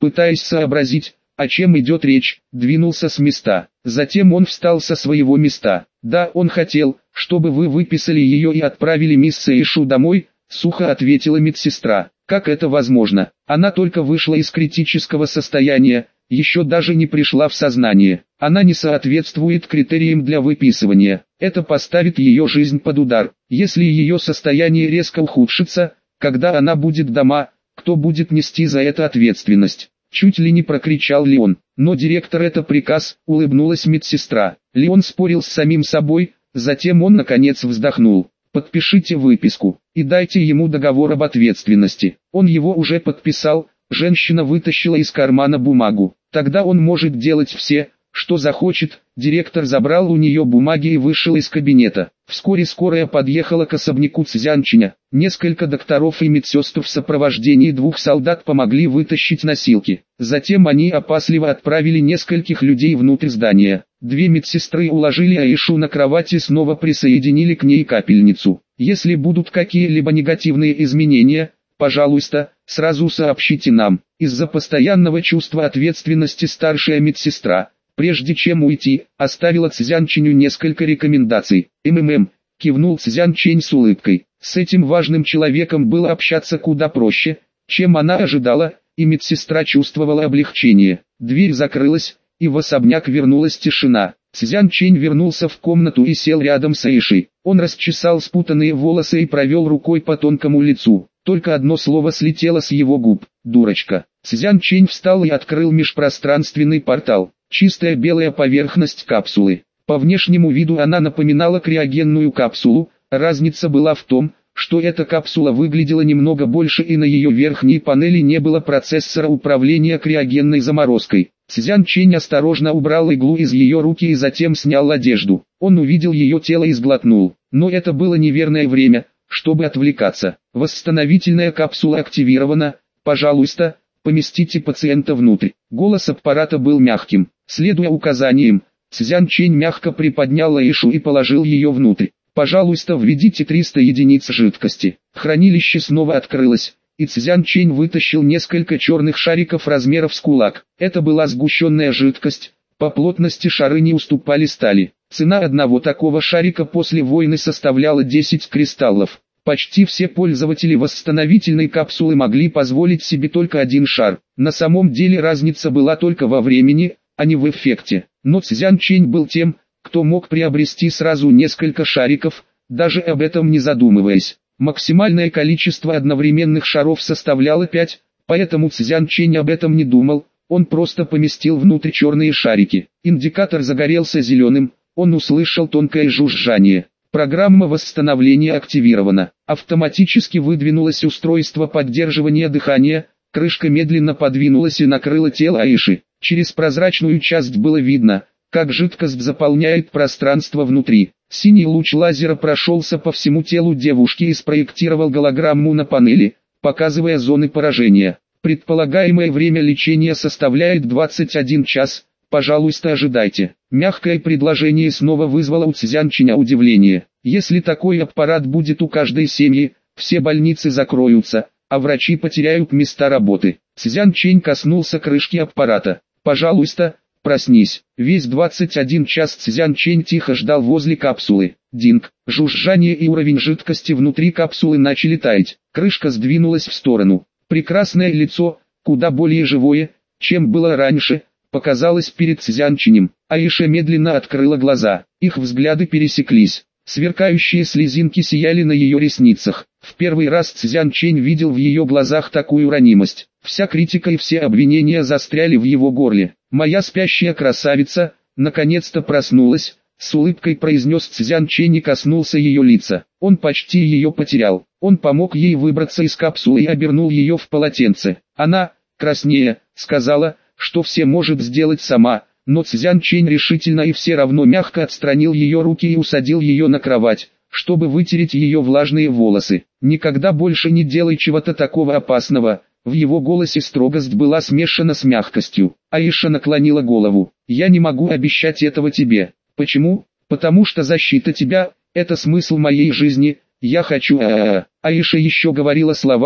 пытаясь сообразить, о чем идет речь, двинулся с места. Затем он встал со своего места. «Да, он хотел, чтобы вы выписали ее и отправили мисс Эйшу домой», — сухо ответила медсестра. «Как это возможно? Она только вышла из критического состояния, еще даже не пришла в сознание. Она не соответствует критериям для выписывания. Это поставит ее жизнь под удар. Если ее состояние резко ухудшится, когда она будет дома, кто будет нести за это ответственность?» Чуть ли не прокричал Леон. «Но директор, это приказ», — улыбнулась медсестра. Леон спорил с самим собой, затем он наконец вздохнул. «Подпишите выписку и дайте ему договор об ответственности». Он его уже подписал. Женщина вытащила из кармана бумагу. «Тогда он может делать все, что захочет». Директор забрал у нее бумаги и вышел из кабинета. Вскоре скорая подъехала к особняку Цзянчиня. Несколько докторов и медсестр в сопровождении двух солдат помогли вытащить носилки. Затем они опасливо отправили нескольких людей внутрь здания. Две медсестры уложили Аишу на кровать и снова присоединили к ней капельницу. «Если будут какие-либо негативные изменения, пожалуйста, сразу сообщите нам». Из-за постоянного чувства ответственности старшая медсестра, прежде чем уйти, оставила Цзянченю несколько рекомендаций. «МММ», — кивнул Цзянчень с улыбкой. С этим важным человеком было общаться куда проще, чем она ожидала, и медсестра чувствовала облегчение. Дверь закрылась, и в особняк вернулась тишина. Цзянчень вернулся в комнату и сел рядом с Аишей. Он расчесал спутанные волосы и провел рукой по тонкому лицу. Только одно слово слетело с его губ: «Дурочка». Цзянчень встал и открыл межпространственный портал. Чистая белая поверхность капсулы. По внешнему виду она напоминала криогенную капсулу, разница была в том, что эта капсула выглядела немного больше и на ее верхней панели не было процессора управления криогенной заморозкой. Цзянчень осторожно убрал иглу из ее руки и затем снял одежду. Он увидел ее тело и сглотнул. Но это было неверное время, чтобы отвлекаться. «Восстановительная капсула активирована, пожалуйста, поместите пациента внутрь». Голос аппарата был мягким. Следуя указаниям, Цзянчень мягко приподнял Аишу и положил ее внутрь. «Пожалуйста, введите триста единиц жидкости». Хранилище снова открылось, и Цзянчень вытащил несколько черных шариков размеров с кулак. Это была сгущенная жидкость, по плотности шары не уступали стали. Цена одного такого шарика после войны составляла десять кристаллов. Почти все пользователи восстановительной капсулы могли позволить себе только один шар. На самом деле разница была только во времени, а не в эффекте. Но Цзянчень был тем, кто мог приобрести сразу несколько шариков, даже об этом не задумываясь. Максимальное количество одновременных шаров составляло пять, поэтому Цзянчень об этом не думал, он просто поместил внутрь черные шарики. Индикатор загорелся зеленым, он услышал тонкое жужжание. Программа восстановления активирована. Автоматически выдвинулось устройство поддерживания дыхания, крышка медленно подвинулась и накрыла тело Аиши. Через прозрачную часть было видно, как жидкость заполняет пространство внутри. Синий луч лазера прошелся по всему телу девушки и спроектировал голограмму на панели, показывая зоны поражения. Предполагаемое время лечения составляет двадцать один час, пожалуйста, ожидайте. Мягкое предложение снова вызвало у Цзянченя удивление. Если такой аппарат будет у каждой семьи, все больницы закроются, а врачи потеряют места работы. Цзянчень коснулся крышки аппарата. «Пожалуйста, проснись». Весь двадцать один час Цзянчень тихо ждал возле капсулы. Динг, жужжание и уровень жидкости внутри капсулы начали таять. Крышка сдвинулась в сторону. Прекрасное лицо, куда более живое, чем было раньше, показалось перед Цзянченем. Аиша медленно открыла глаза. Их взгляды пересеклись. Сверкающие слезинки сияли на ее ресницах. В первый раз Цзянчень видел в ее глазах такую ранимость. Вся критика и все обвинения застряли в его горле. «Моя спящая красавица, наконец-то проснулась», — с улыбкой произнес Цзянчень и коснулся ее лица. Он почти ее потерял. Он помог ей выбраться из капсулы и обернул ее в полотенце. Она, краснея, сказала, что все может сделать сама, но Цзянчень решительно и все равно мягко отстранил ее руки и усадил ее на кровать, чтобы вытереть ее влажные волосы. «Никогда больше не делай чего-то такого опасного». В его голосе строгость была смешана с мягкостью. Аиша наклонила голову. «Я не могу обещать этого тебе». «Почему?» «Потому что защита тебя – это смысл моей жизни. Я хочу...» А-а-а. Аиша еще говорила слова,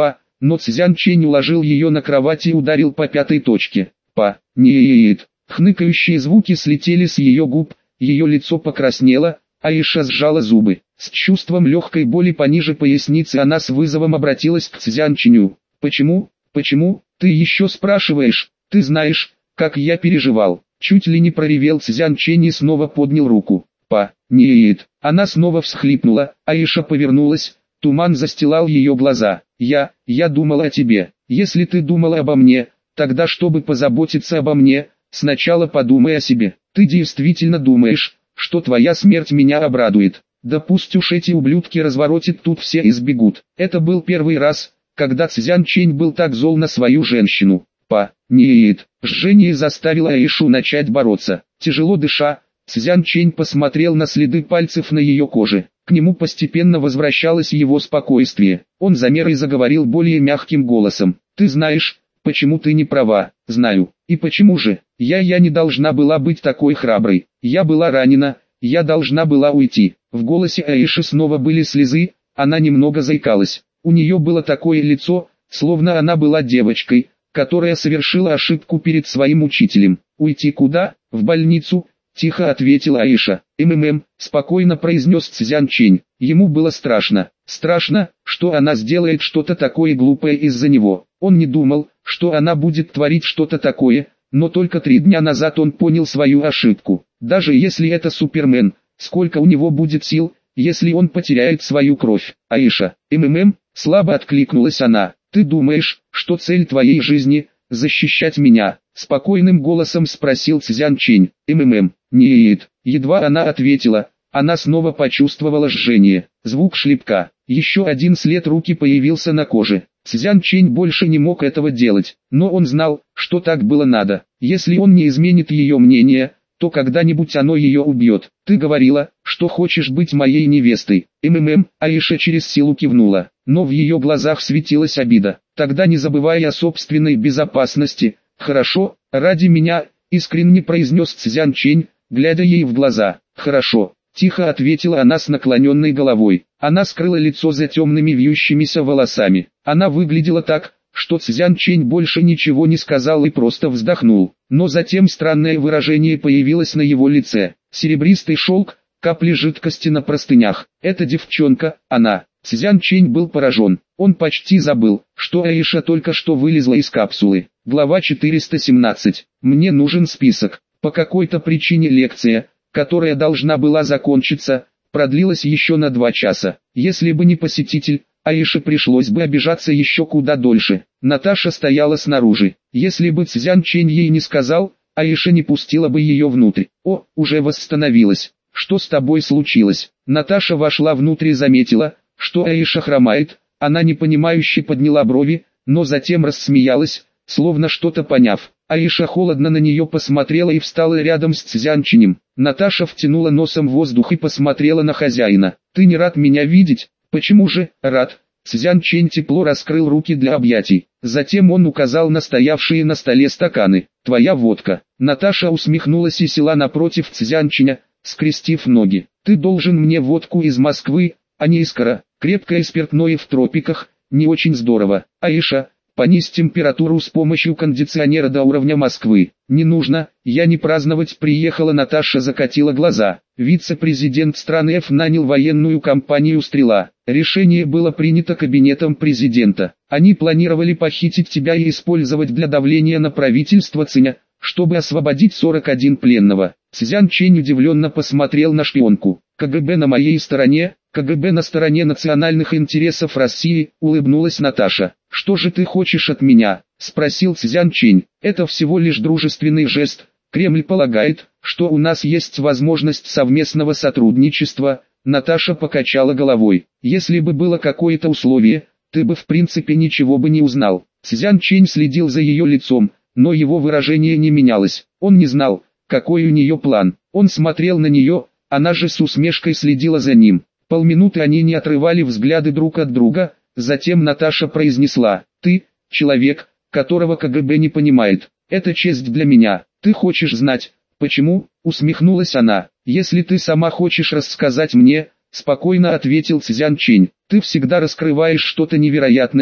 но Цзян Чэнь уложил ее на кровати и ударил по пятой точке. Па, нет. Хныкающие звуки слетели с ее губ, ее лицо покраснело, Аиша сжала зубы. С чувством легкой боли пониже поясницы она с вызовом обратилась к Цзян Чэню. «Почему, почему, ты еще спрашиваешь, ты знаешь, как я переживал?» Чуть ли не проревел Цзян Чэнь и снова поднял руку. «Па, нет». Она снова всхлипнула, Аиша повернулась, туман застилал ее глаза. «Я, я думала о тебе. Если ты думала обо мне, тогда чтобы позаботиться обо мне, сначала подумай о себе. Ты действительно думаешь, что твоя смерть меня обрадует? Да пусть уж эти ублюдки разворотят тут все и сбегут». Это был первый раз, когда Цзян Чэнь был так зол на свою женщину. «Па, нет». Жжение заставило Аишу начать бороться. Тяжело дыша, Цзян Чэнь посмотрел на следы пальцев на ее коже. К нему постепенно возвращалось его спокойствие. Он замер и заговорил более мягким голосом. «Ты знаешь, почему ты не права?» «Знаю. И почему же? Я я не должна была быть такой храброй. Я была ранена, я должна была уйти». В голосе Аиши снова были слезы, она немного заикалась. У нее было такое лицо, словно она была девочкой, которая совершила ошибку перед своим учителем. «Уйти куда? В больницу?» — тихо ответила Аиша. «МММ», — спокойно произнес Цзян Чэнь. Ему было страшно. Страшно, что она сделает что-то такое глупое из-за него. Он не думал, что она будет творить что-то такое, но только три дня назад он понял свою ошибку. Даже если это Супермен, сколько у него будет сил, если он потеряет свою кровь? «Аиша, МММ», — слабо откликнулась она. «Ты думаешь, что цель твоей жизни — защищать меня?» — спокойным голосом спросил Цзян Чэнь. «МММ, нет». Едва она ответила, она снова почувствовала жжение. Звук шлепка. Еще один след руки появился на коже. Цзян Чэнь больше не мог этого делать, но он знал, что так было надо. Если он не изменит ее мнение, то когда-нибудь оно ее убьет. «Ты говорила, что хочешь быть моей невестой». МММ, Аиша через силу кивнула, но в ее глазах светилась обида. «Тогда не забывай о собственной безопасности, хорошо, ради меня», — искренне произнес Цзян Чэнь, глядя ей в глаза. «Хорошо», — тихо ответила она с наклоненной головой. Она скрыла лицо за темными вьющимися волосами. Она выглядела так, что Цзян Чэнь больше ничего не сказал и просто вздохнул. Но затем странное выражение появилось на его лице. Серебристый шелк, капли жидкости на простынях. «Эта девчонка, она». Цзян Чэнь был поражен. Он почти забыл, что Аиша только что вылезла из капсулы. Глава четыреста семнадцать. «Мне нужен список». По какой-то причине лекция, которая должна была закончиться, продлилась еще на два часа. Если бы не посетитель, Аише пришлось бы обижаться еще куда дольше. Наташа стояла снаружи. Если бы Цзян Чэнь ей не сказал, Аиша не пустила бы ее внутрь. «О, уже восстановилась. Что с тобой случилось?» Наташа вошла внутрь и заметила, что Аиша хромает. Она непонимающе подняла брови, но затем рассмеялась, словно что-то поняв. Аиша холодно на нее посмотрела и встала рядом с Цзян Чэнем. Наташа втянула носом воздух и посмотрела на хозяина. «Ты не рад меня видеть?» «Почему же, рад?» Цзян Чэнь тепло раскрыл руки для объятий. Затем он указал на стоявшие на столе стаканы. «Твоя водка». Наташа усмехнулась и села напротив Цзян Чэня, скрестив ноги. «Ты должен мне водку из Москвы, а не из Кара. Крепкое спиртное в тропиках, не очень здорово. Аиша, понизь температуру с помощью кондиционера до уровня Москвы». «Не нужно, я не праздновать приехала». Наташа закатила глаза. Вице-президент страны F нанял военную компанию «Стрела». Решение было принято кабинетом президента. Они планировали похитить тебя и использовать для давления на правительство Циня, чтобы освободить сорок один пленного. Цзян Чэнь удивленно посмотрел на шпионку. «КГБ на моей стороне, КГБ на стороне национальных интересов России», — улыбнулась Наташа. «Что же ты хочешь от меня?» — спросил Цзян Чэнь. «Это всего лишь дружественный жест. Кремль полагает, что у нас есть возможность совместного сотрудничества». Наташа покачала головой. «Если бы было какое-то условие, ты бы в принципе ничего бы не узнал». Цзян Чэнь следил за ее лицом, но его выражение не менялось. Он не знал, какой у нее план. Он смотрел на нее, она же с усмешкой следила за ним. Полминуты они не отрывали взгляды друг от друга, затем Наташа произнесла: «Ты, человек, которого КГБ не понимает. Это честь для меня. Ты хочешь знать, почему?» — усмехнулась она. «Если ты сама хочешь рассказать мне», — спокойно ответил Цзян Чэнь. «Ты всегда раскрываешь что-то невероятное,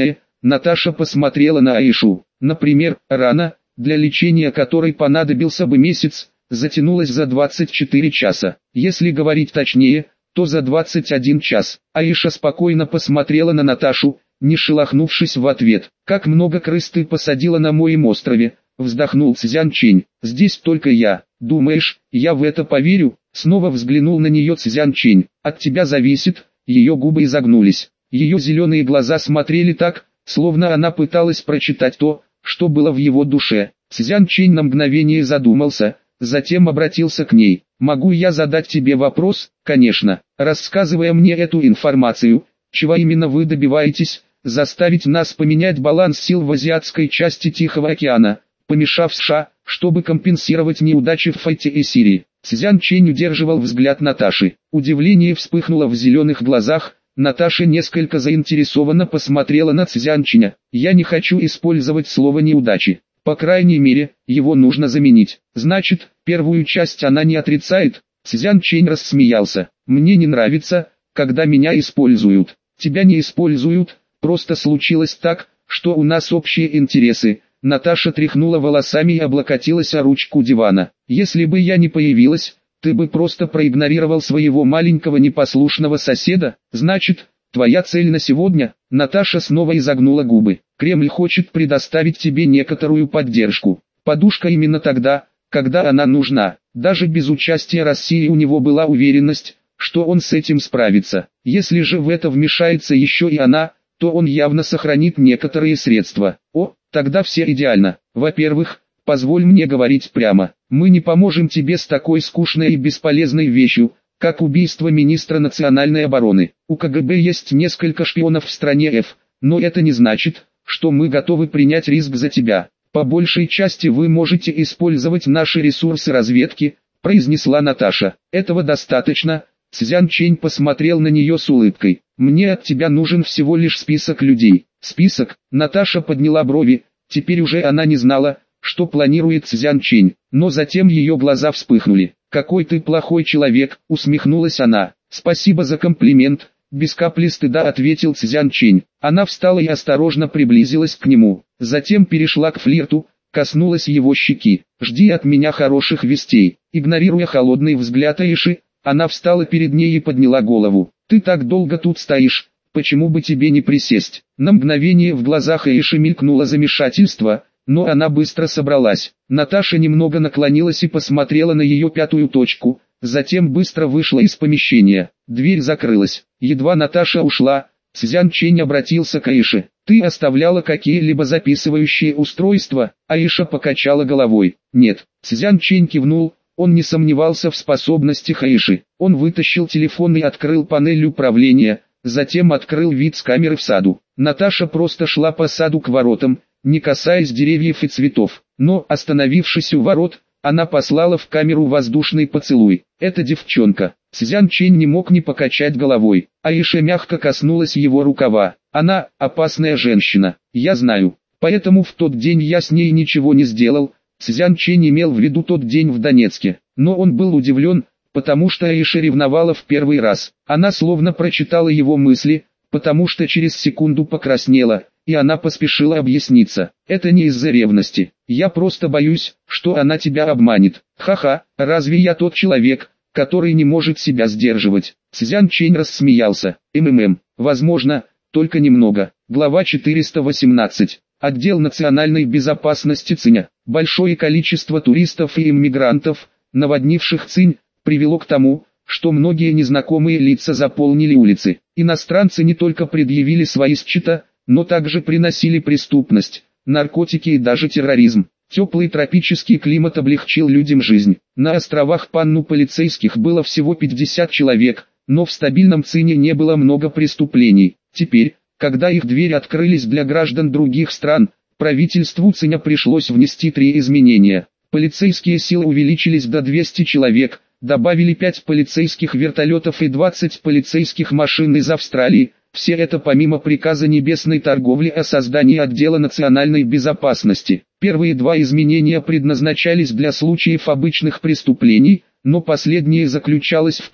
Наташа посмотрела на Аишу. Например, рана, для лечения которой понадобился бы месяц, затянулась за двадцать четыре часа. Если говорить точнее, то за двадцать один час. Аиша спокойно посмотрела на Наташу, не шелохнувшись в ответ. «Как много крыс ты посадила на моем острове», — вздохнул Цзян Чэнь. «Здесь только я. Думаешь, я в это поверю?» Снова взглянул на нее Цзян Чэнь. «От тебя зависит». Ее губы изогнулись. Ее зеленые глаза смотрели так, словно она пыталась прочитать то, что было в его душе. Цзян Чэнь на мгновение задумался, затем обратился к ней. «Могу я задать тебе вопрос?» «Конечно. Рассказывая мне эту информацию, чего именно вы добиваетесь? Заставить нас поменять баланс сил в азиатской части Тихого океана, помешав США, чтобы компенсировать неудачи в Файте и Сирии». Цзян Чэнь удерживал взгляд Наташи. Удивление вспыхнуло в зеленых глазах. Наташа несколько заинтересованно посмотрела на Цзян Чэня. «Я не хочу использовать слово «неудачи». По крайней мере, его нужно заменить. Значит, первую часть она не отрицает?» Цзян Чэнь рассмеялся. «Мне не нравится, когда меня используют. Тебя не используют, просто случилось так, что у нас общие интересы». Наташа тряхнула волосами и облокотилась о ручку дивана. «Если бы я не появилась, ты бы просто проигнорировал своего маленького непослушного соседа. Значит, твоя цель на сегодня?» Наташа снова изогнула губы. «Кремль хочет предоставить тебе некоторую поддержку. Подушка именно тогда, когда она нужна. Даже без участия России у него была уверенность, что он с этим справится. Если же в это вмешается еще и она, то он явно сохранит некоторые средства. О, тогда все идеально. Во-первых, позволь мне говорить прямо. Мы не поможем тебе с такой скучной и бесполезной вещью, как убийство министра национальной обороны. У КГБ есть несколько шпионов в стране F, но это не значит, что мы готовы принять риск за тебя. По большей части вы можете использовать наши ресурсы разведки», — произнесла Наташа. «Этого достаточно». Цзян Чэнь посмотрел на нее с улыбкой. «Мне от тебя нужен всего лишь список людей». «Список?» Наташа подняла брови. Теперь уже она не знала, что планирует Цзян Чэнь, но затем ее глаза вспыхнули. «Какой ты плохой человек», — усмехнулась она. «Спасибо за комплимент», — без капли стыда ответил Цзян Чэнь. Она встала и осторожно приблизилась к нему, затем перешла к флирту, коснулась его щеки. «Жди от меня хороших вестей». Игнорируя холодный взгляд Аиши, она встала перед ней и подняла голову. «Ты так долго тут стоишь, почему бы тебе не присесть?» На мгновение в глазах Аиши мелькнуло замешательство, но она быстро собралась. Наташа немного наклонилась и посмотрела на ее пятую точку, затем быстро вышла из помещения. Дверь закрылась. Едва Наташа ушла, Цзян Чэнь обратился к Аише. «Ты оставляла какие-либо записывающие устройства?» Аиша покачала головой. «Нет». Цзян Чэнь кивнул. Он не сомневался в способностях Аиши. Он вытащил телефон и открыл панель управления, затем открыл вид с камеры в саду. Наташа просто шла по саду к воротам, не касаясь деревьев и цветов. Но, остановившись у ворот, она послала в камеру воздушный поцелуй. «Это девчонка». Цзян Чэнь не мог не покачать головой. Аиша мягко коснулась его рукава. «Она опасная женщина, я знаю. Поэтому в тот день я с ней ничего не сделал». Цзян Чэнь имел в виду тот день в Донецке. Но он был удивлен, потому что Аиша ревновала в первый раз. Она словно прочитала его мысли, потому что через секунду покраснела, и она поспешила объясниться. «Это не из-за ревности. Я просто боюсь, что она тебя обманет». «Ха-ха, разве я тот человек, который не может себя сдерживать?» Цзян Чэнь рассмеялся. «МММ, возможно, только немного». Глава четыреста восемнадцать. Отдел национальной безопасности Циня. Большое количество туристов и иммигрантов, наводнивших Цинь, привело к тому, что многие незнакомые лица заполнили улицы. Иностранцы не только предъявили свои счета, но также приносили преступность, наркотики и даже терроризм. Теплый тропический климат облегчил людям жизнь. На островах Панну полицейских было всего пятьдесят человек, но в стабильном Цине не было много преступлений. Теперь, когда их двери открылись для граждан других стран, правительству Циня пришлось внести три изменения. Полицейские силы увеличились до двухсот человек, добавили пять полицейских вертолетов и двадцать полицейских машин из Австралии. Все это помимо приказа Небесной торговли о создании отдела национальной безопасности. Первые два изменения предназначались для случаев обычных преступлений, но последнее заключалось в том,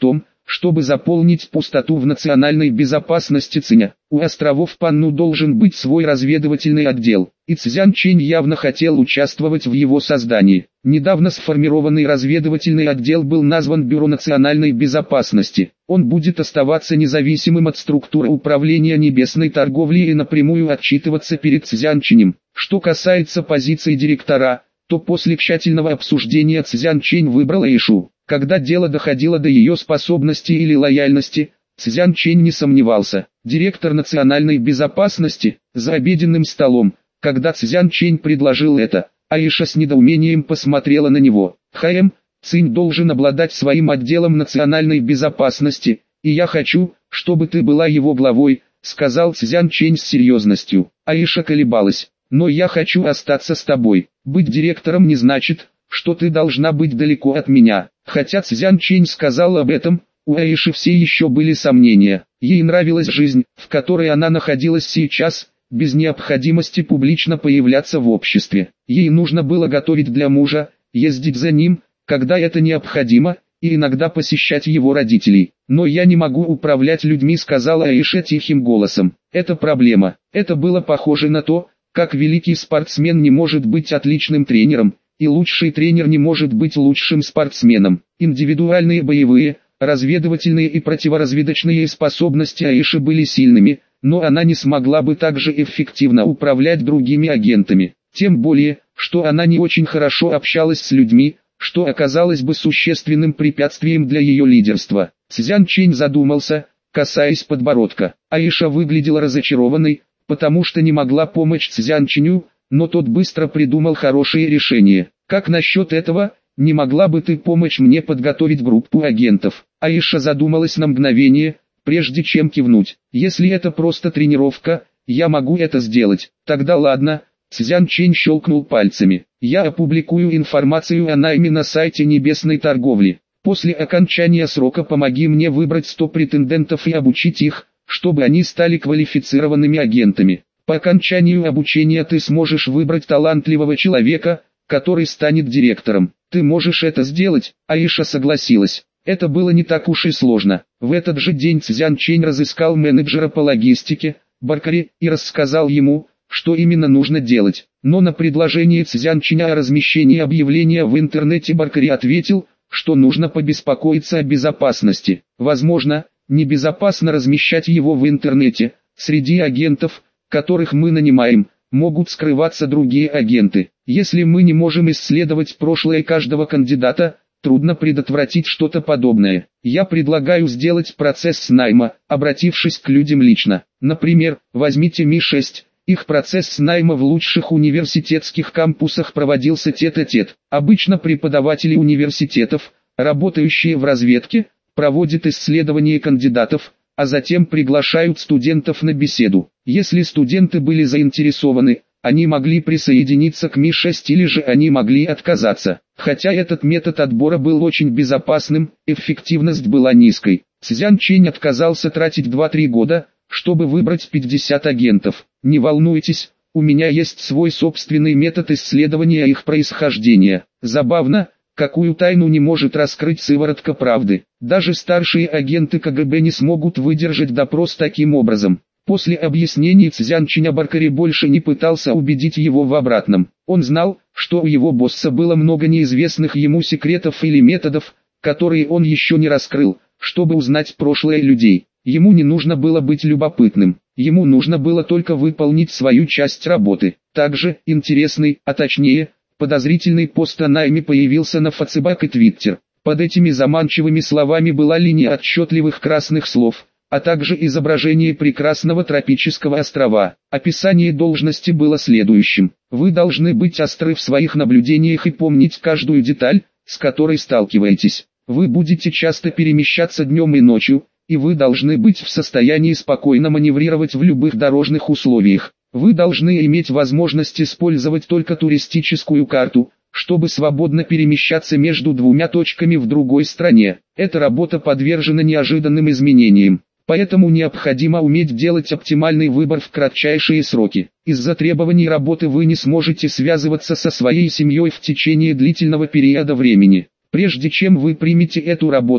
чтобы заполнить пустоту в национальной безопасности Циня. У островов Панну должен быть свой разведывательный отдел, и Цзян Чэнь явно хотел участвовать в его создании. Недавно сформированный разведывательный отдел был назван Бюро национальной безопасности. Он будет оставаться независимым от структуры управления небесной торговлей и напрямую отчитываться перед Цзян Чэнем. Что касается позиции директора, то после тщательного обсуждения Цзян Чэнь выбрал Эйшу. Когда дело доходило до ее способности или лояльности, Цзян Чэнь не сомневался. Директор национальной безопасности, за обеденным столом, когда Цзян Чэнь предложил это, Аиша с недоумением посмотрела на него. «Хэм, Цинь должен обладать своим отделом национальной безопасности, и я хочу, чтобы ты была его главой», сказал Цзян Чэнь с серьезностью. Аиша колебалась. «Но я хочу остаться с тобой. Быть директором не значит, что ты должна быть далеко от меня». Хотя Цзян Чэнь сказал об этом, у Аиши все еще были сомнения. Ей нравилась жизнь, в которой она находилась сейчас, без необходимости публично появляться в обществе. Ей нужно было готовить для мужа, ездить за ним, когда это необходимо, и иногда посещать его родителей. «Но я не могу управлять людьми», сказала Аиша тихим голосом. «Это проблема». Это было похоже на то, как великий спортсмен не может быть отличным тренером, и лучший тренер не может быть лучшим спортсменом. Индивидуальные боевые, разведывательные и противоразведочные способности Аиши были сильными, но она не смогла бы также эффективно управлять другими агентами. Тем более, что она не очень хорошо общалась с людьми, что оказалось бы существенным препятствием для ее лидерства. Цзян Чэнь задумался, касаясь подбородка. Аиша выглядела разочарованной, потому что не могла помочь Цзян Чэню, но тот быстро придумал хорошее решение. «Как насчет этого, не могла бы ты помочь мне подготовить группу агентов?» Аиша задумалась на мгновение, прежде чем кивнуть. «Если это просто тренировка, я могу это сделать». «Тогда ладно». Цзян Чэнь щелкнул пальцами. «Я опубликую информацию о найме на сайте небесной торговли. После окончания срока помоги мне выбрать сто претендентов и обучить их, чтобы они стали квалифицированными агентами. По окончанию обучения ты сможешь выбрать талантливого человека, который станет директором. Ты можешь это сделать?» Аиша согласилась. Это было не так уж и сложно. В этот же день Цзян Чэнь разыскал менеджера по логистике, Баркари, и рассказал ему, что именно нужно делать. Но на предложение Цзян Чэня о размещении объявления в интернете Баркари ответил, что нужно побеспокоиться о безопасности. Возможно, небезопасно размещать его в интернете. Среди агентов, которых мы нанимаем, могут скрываться другие агенты. Если мы не можем исследовать прошлое каждого кандидата, трудно предотвратить что-то подобное. Я предлагаю сделать процесс найма, обратившись к людям лично. Например, возьмите Ми шесть. Их процесс найма в лучших университетских кампусах проводился тет-а-тет. Обычно преподаватели университетов, работающие в разведке, проводят исследование кандидатов, а затем приглашают студентов на беседу. Если студенты были заинтересованы, они могли присоединиться к Ми шесть или же они могли отказаться. Хотя этот метод отбора был очень безопасным, эффективность была низкой. Цзян Чэнь отказался тратить два-три года, чтобы выбрать пятьдесят агентов. «Не волнуйтесь, у меня есть свой собственный метод исследования их происхождения». Забавно, какую тайну не может раскрыть сыворотка правды. Даже старшие агенты ка гэ бэ не смогут выдержать допрос таким образом. После объяснений Цзян Чэня Баркари больше не пытался убедить его в обратном. Он знал, что у его босса было много неизвестных ему секретов или методов, которые он еще не раскрыл, чтобы узнать прошлое людей. Ему не нужно было быть любопытным, ему нужно было только выполнить свою часть работы. Также, интересный, а точнее, подозрительный пост о найме появился на Фейсбук и Твиттер. Под этими заманчивыми словами была линия отчетливых красных слов, а также изображение прекрасного тропического острова. Описание должности было следующим. Вы должны быть остры в своих наблюдениях и помнить каждую деталь, с которой сталкиваетесь. Вы будете часто перемещаться днем и ночью, и вы должны быть в состоянии спокойно маневрировать в любых дорожных условиях. Вы должны иметь возможность использовать только туристическую карту, чтобы свободно перемещаться между двумя точками в другой стране. Эта работа подвержена неожиданным изменениям, поэтому необходимо уметь делать оптимальный выбор в кратчайшие сроки. Из-за требований работы вы не сможете связываться со своей семьей в течение длительного периода времени. Прежде чем вы примете эту работу,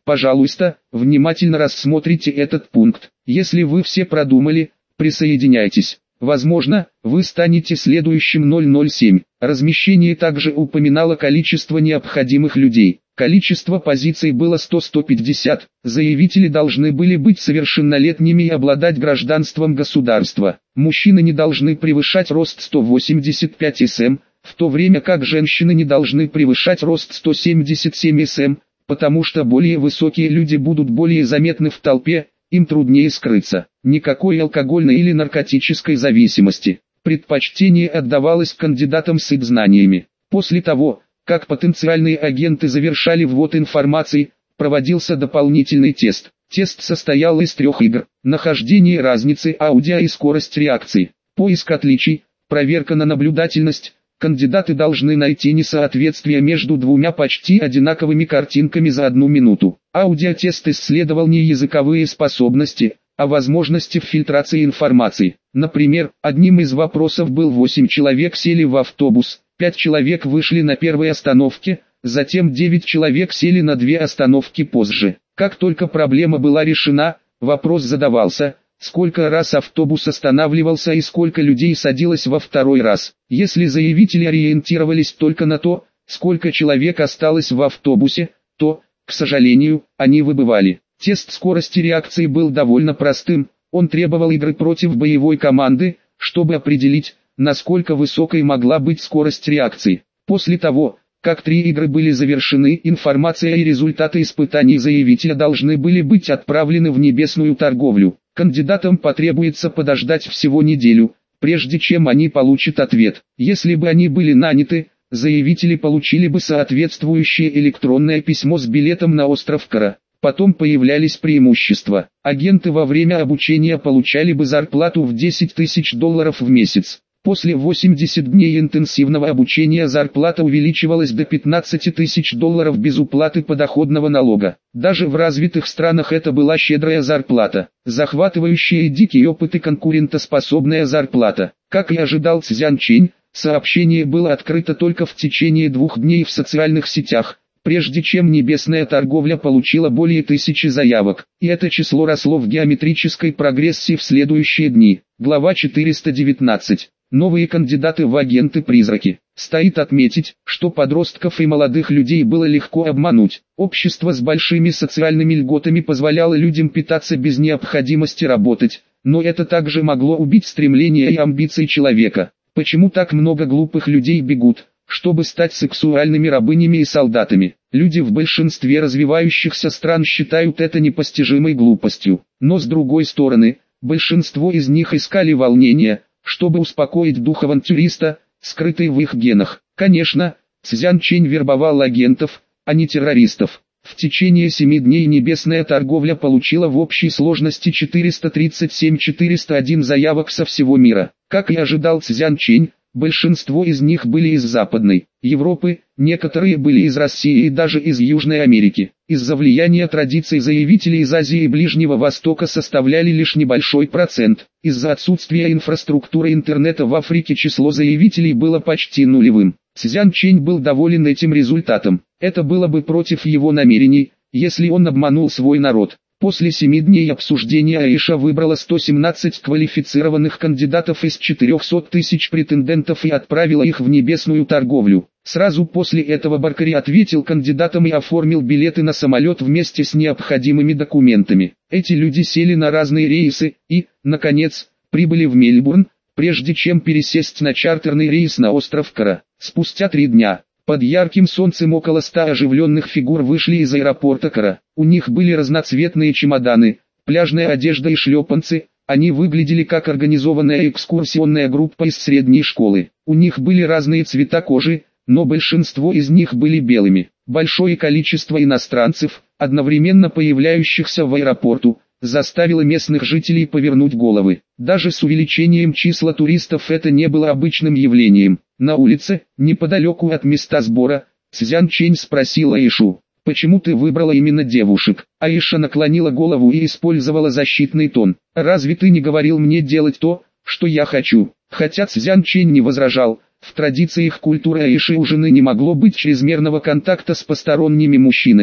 Пожалуйста, внимательно рассмотрите этот пункт. Если вы все продумали, присоединяйтесь. Возможно, вы станете следующим ноль ноль семь. Размещение также упоминало количество необходимых людей. Количество позиций было сто — сто пятьдесят. Заявители должны были быть совершеннолетними и обладать гражданством государства. Мужчины не должны превышать рост сто восемьдесят пять сантиметров, в то время как женщины не должны превышать рост сто семьдесят семь сантиметров, потому что более высокие люди будут более заметны в толпе, им труднее скрыться. Никакой алкогольной или наркотической зависимости. Предпочтение отдавалось кандидатам с знаниями. После того, как потенциальные агенты завершали ввод информации, проводился дополнительный тест. Тест состоял из трех игр: нахождение разницы аудио и скорость реакции, поиск отличий, проверка на наблюдательность. Кандидаты должны найти несоответствие между двумя почти одинаковыми картинками за одну минуту. Аудиотест исследовал не языковые способности, а возможности фильтрации информации. Например, одним из вопросов был: восемь человек сели в автобус, пять человек вышли на первой остановке, затем девять человек сели на две остановки позже. Как только проблема была решена, вопрос задавался: сколько раз автобус останавливался и сколько людей садилось во второй раз. Если заявители ориентировались только на то, сколько человек осталось в автобусе, то, к сожалению, они выбывали. Тест скорости реакции был довольно простым, он требовал игры против боевой команды, чтобы определить, насколько высокой могла быть скорость реакции. После того, как три игры были завершены, информация и результаты испытаний заявителя должны были быть отправлены в небесную торговлю. Кандидатам потребуется подождать всего неделю, прежде чем они получат ответ. Если бы они были наняты, заявители получили бы соответствующее электронное письмо с билетом на остров Кара. Потом появлялись преимущества. Агенты во время обучения получали бы зарплату в десять тысяч долларов в месяц. После восьмидесяти дней интенсивного обучения зарплата увеличивалась до пятнадцати тысяч долларов без уплаты подоходного налога. Даже в развитых странах это была щедрая зарплата, захватывающая и дикий опыт и конкурентоспособная зарплата. Как и ожидал Цзян Чэнь, сообщение было открыто только в течение двух дней в социальных сетях, прежде чем небесная торговля получила более тысячи заявок, и это число росло в геометрической прогрессии в следующие дни. Глава четыреста девятнадцать. Новые кандидаты в агенты-призраки. Стоит отметить, что подростков и молодых людей было легко обмануть. Общество с большими социальными льготами позволяло людям питаться без необходимости работать, но это также могло убить стремления и амбиции человека. Почему так много глупых людей бегут, чтобы стать сексуальными рабынями и солдатами? Люди в большинстве развивающихся стран считают это непостижимой глупостью. Но с другой стороны, большинство из них искали волнения, чтобы успокоить дух авантюриста, скрытый в их генах. Конечно, Цзян Чэнь вербовал агентов, а не террористов. В течение семи дней небесная торговля получила в общей сложности четыреста тридцать семь тысяч четыреста один заявок со всего мира. Как и ожидал Цзян Чэнь, большинство из них были из Западной Европы, некоторые были из России и даже из Южной Америки. Из-за влияния традиций заявители из Азии и Ближнего Востока составляли лишь небольшой процент. Из-за отсутствия инфраструктуры интернета в Африке число заявителей было почти нулевым. Цзян Чэнь был доволен этим результатом. Это было бы против его намерений, если он обманул свой народ. После семи дней обсуждения Аиша выбрала сто семнадцать квалифицированных кандидатов из четырехсот тысяч претендентов и отправила их в небесную торговлю. Сразу после этого Баркари ответил кандидатам и оформил билеты на самолет вместе с необходимыми документами. Эти люди сели на разные рейсы и, наконец, прибыли в Мельбурн, прежде чем пересесть на чартерный рейс на остров Кара. Спустя три дня, под ярким солнцем около ста оживленных фигур вышли из аэропорта Кара. У них были разноцветные чемоданы, пляжная одежда и шлепанцы. Они выглядели как организованная экскурсионная группа из средней школы. У них были разные цвета кожи, но большинство из них были белыми. Большое количество иностранцев, одновременно появляющихся в аэропорту, заставило местных жителей повернуть головы. Даже с увеличением числа туристов это не было обычным явлением. На улице, неподалеку от места сбора, Цзян Чэнь спросил Аишу: «Почему ты выбрала именно девушек?» Аиша наклонила голову и использовала защитный тон. «Разве ты не говорил мне делать то, что я хочу?» Хотя Цзян Чэнь не возражал, в традициях культуры Аиши у жены не могло быть чрезмерного контакта с посторонними мужчинами,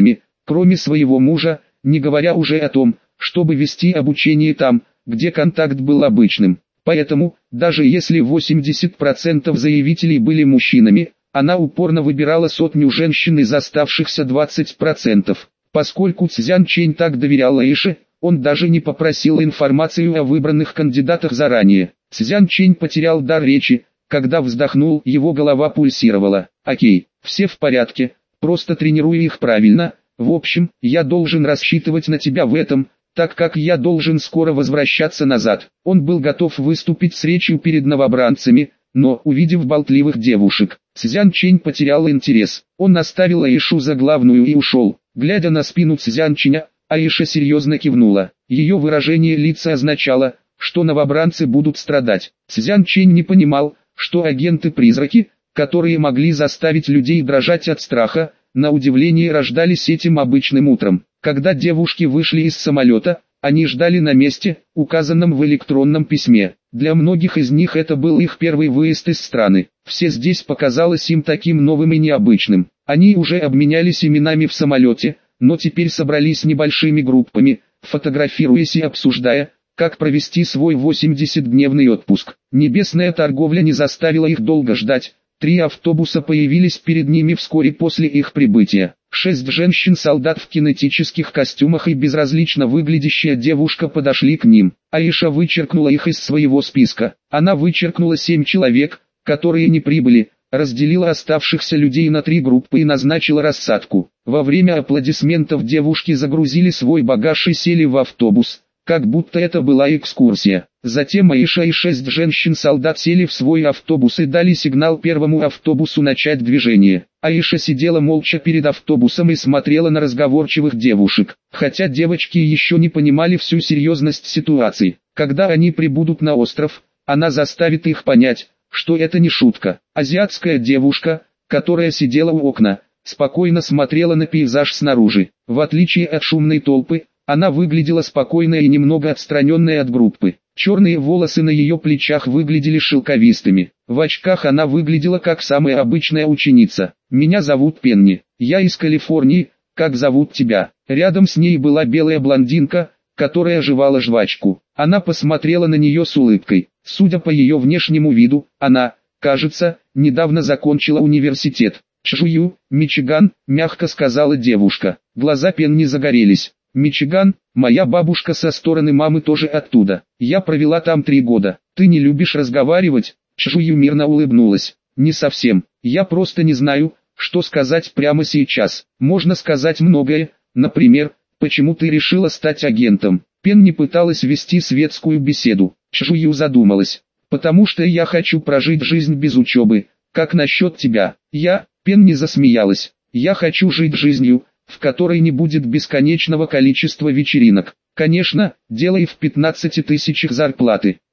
кроме своего мужа, не говоря уже о том, чтобы вести обучение там, где контакт был обычным. Поэтому, даже если восемьдесят процентов заявителей были мужчинами, она упорно выбирала сотню женщин из оставшихся двадцати процентов. Поскольку Цзян Чэнь так доверял Аише, он даже не попросил информацию о выбранных кандидатах заранее. Цзян Чэнь потерял дар речи, когда вздохнул, его голова пульсировала. «Окей, все в порядке, просто тренирую их правильно. В общем, я должен рассчитывать на тебя в этом, так как я должен скоро возвращаться назад». Он был готов выступить с речью перед новобранцами, но, увидев болтливых девушек, Цзян Чэнь потерял интерес. Он оставил Аишу за главную и ушел. Глядя на спину Цзян Чэня, Аиша серьезно кивнула. Ее выражение лица означало, что новобранцы будут страдать. Цзян Чэнь не понимал, что агенты-призраки, которые могли заставить людей дрожать от страха, на удивление рождались этим обычным утром. Когда девушки вышли из самолета, они ждали на месте, указанном в электронном письме. Для многих из них это был их первый выезд из страны. Все здесь показалось им таким новым и необычным. Они уже обменялись именами в самолете, но теперь собрались небольшими группами, фотографируясь и обсуждая, как провести свой восьмидесятидневный отпуск. Небесная торговля не заставила их долго ждать. Три автобуса появились перед ними вскоре после их прибытия. Шесть женщин-солдат в кинетических костюмах и безразлично выглядящая девушка подошли к ним. Аиша вычеркнула их из своего списка. Она вычеркнула семь человек, которые не прибыли, разделила оставшихся людей на три группы и назначила рассадку. Во время аплодисментов девушки загрузили свой багаж и сели в автобус, как будто это была экскурсия. Затем Аиша и шесть женщин-солдат сели в свой автобус и дали сигнал первому автобусу начать движение. Аиша сидела молча перед автобусом и смотрела на разговорчивых девушек, хотя девочки еще не понимали всю серьезность ситуации. Когда они прибудут на остров, она заставит их понять, что это не шутка. Азиатская девушка, которая сидела у окна, спокойно смотрела на пейзаж снаружи. В отличие от шумной толпы, она выглядела спокойной и немного отстраненной от группы. Черные волосы на ее плечах выглядели шелковистыми. В очках она выглядела как самая обычная ученица. «Меня зовут Пенни. Я из Калифорнии. Как зовут тебя?» Рядом с ней была белая блондинка, которая жевала жвачку. Она посмотрела на нее с улыбкой. Судя по ее внешнему виду, она, кажется, недавно закончила университет. «Чжую, Мичиган», — мягко сказала девушка. Глаза Пенни загорелись. «Мичиган, моя бабушка со стороны мамы тоже оттуда. Я провела там три года. Ты не любишь разговаривать?» Чжую мирно улыбнулась. «Не совсем. Я просто не знаю, что сказать прямо сейчас. Можно сказать многое, например, почему ты решила стать агентом?» Пенни пыталась вести светскую беседу. Чжую задумалась. «Потому что я хочу прожить жизнь без учебы. Как насчет тебя?» «Я...» Пенни засмеялась. «Я хочу жить жизнью, в которой не будет бесконечного количества вечеринок. Конечно, дело и в пятнадцати тысячах зарплаты.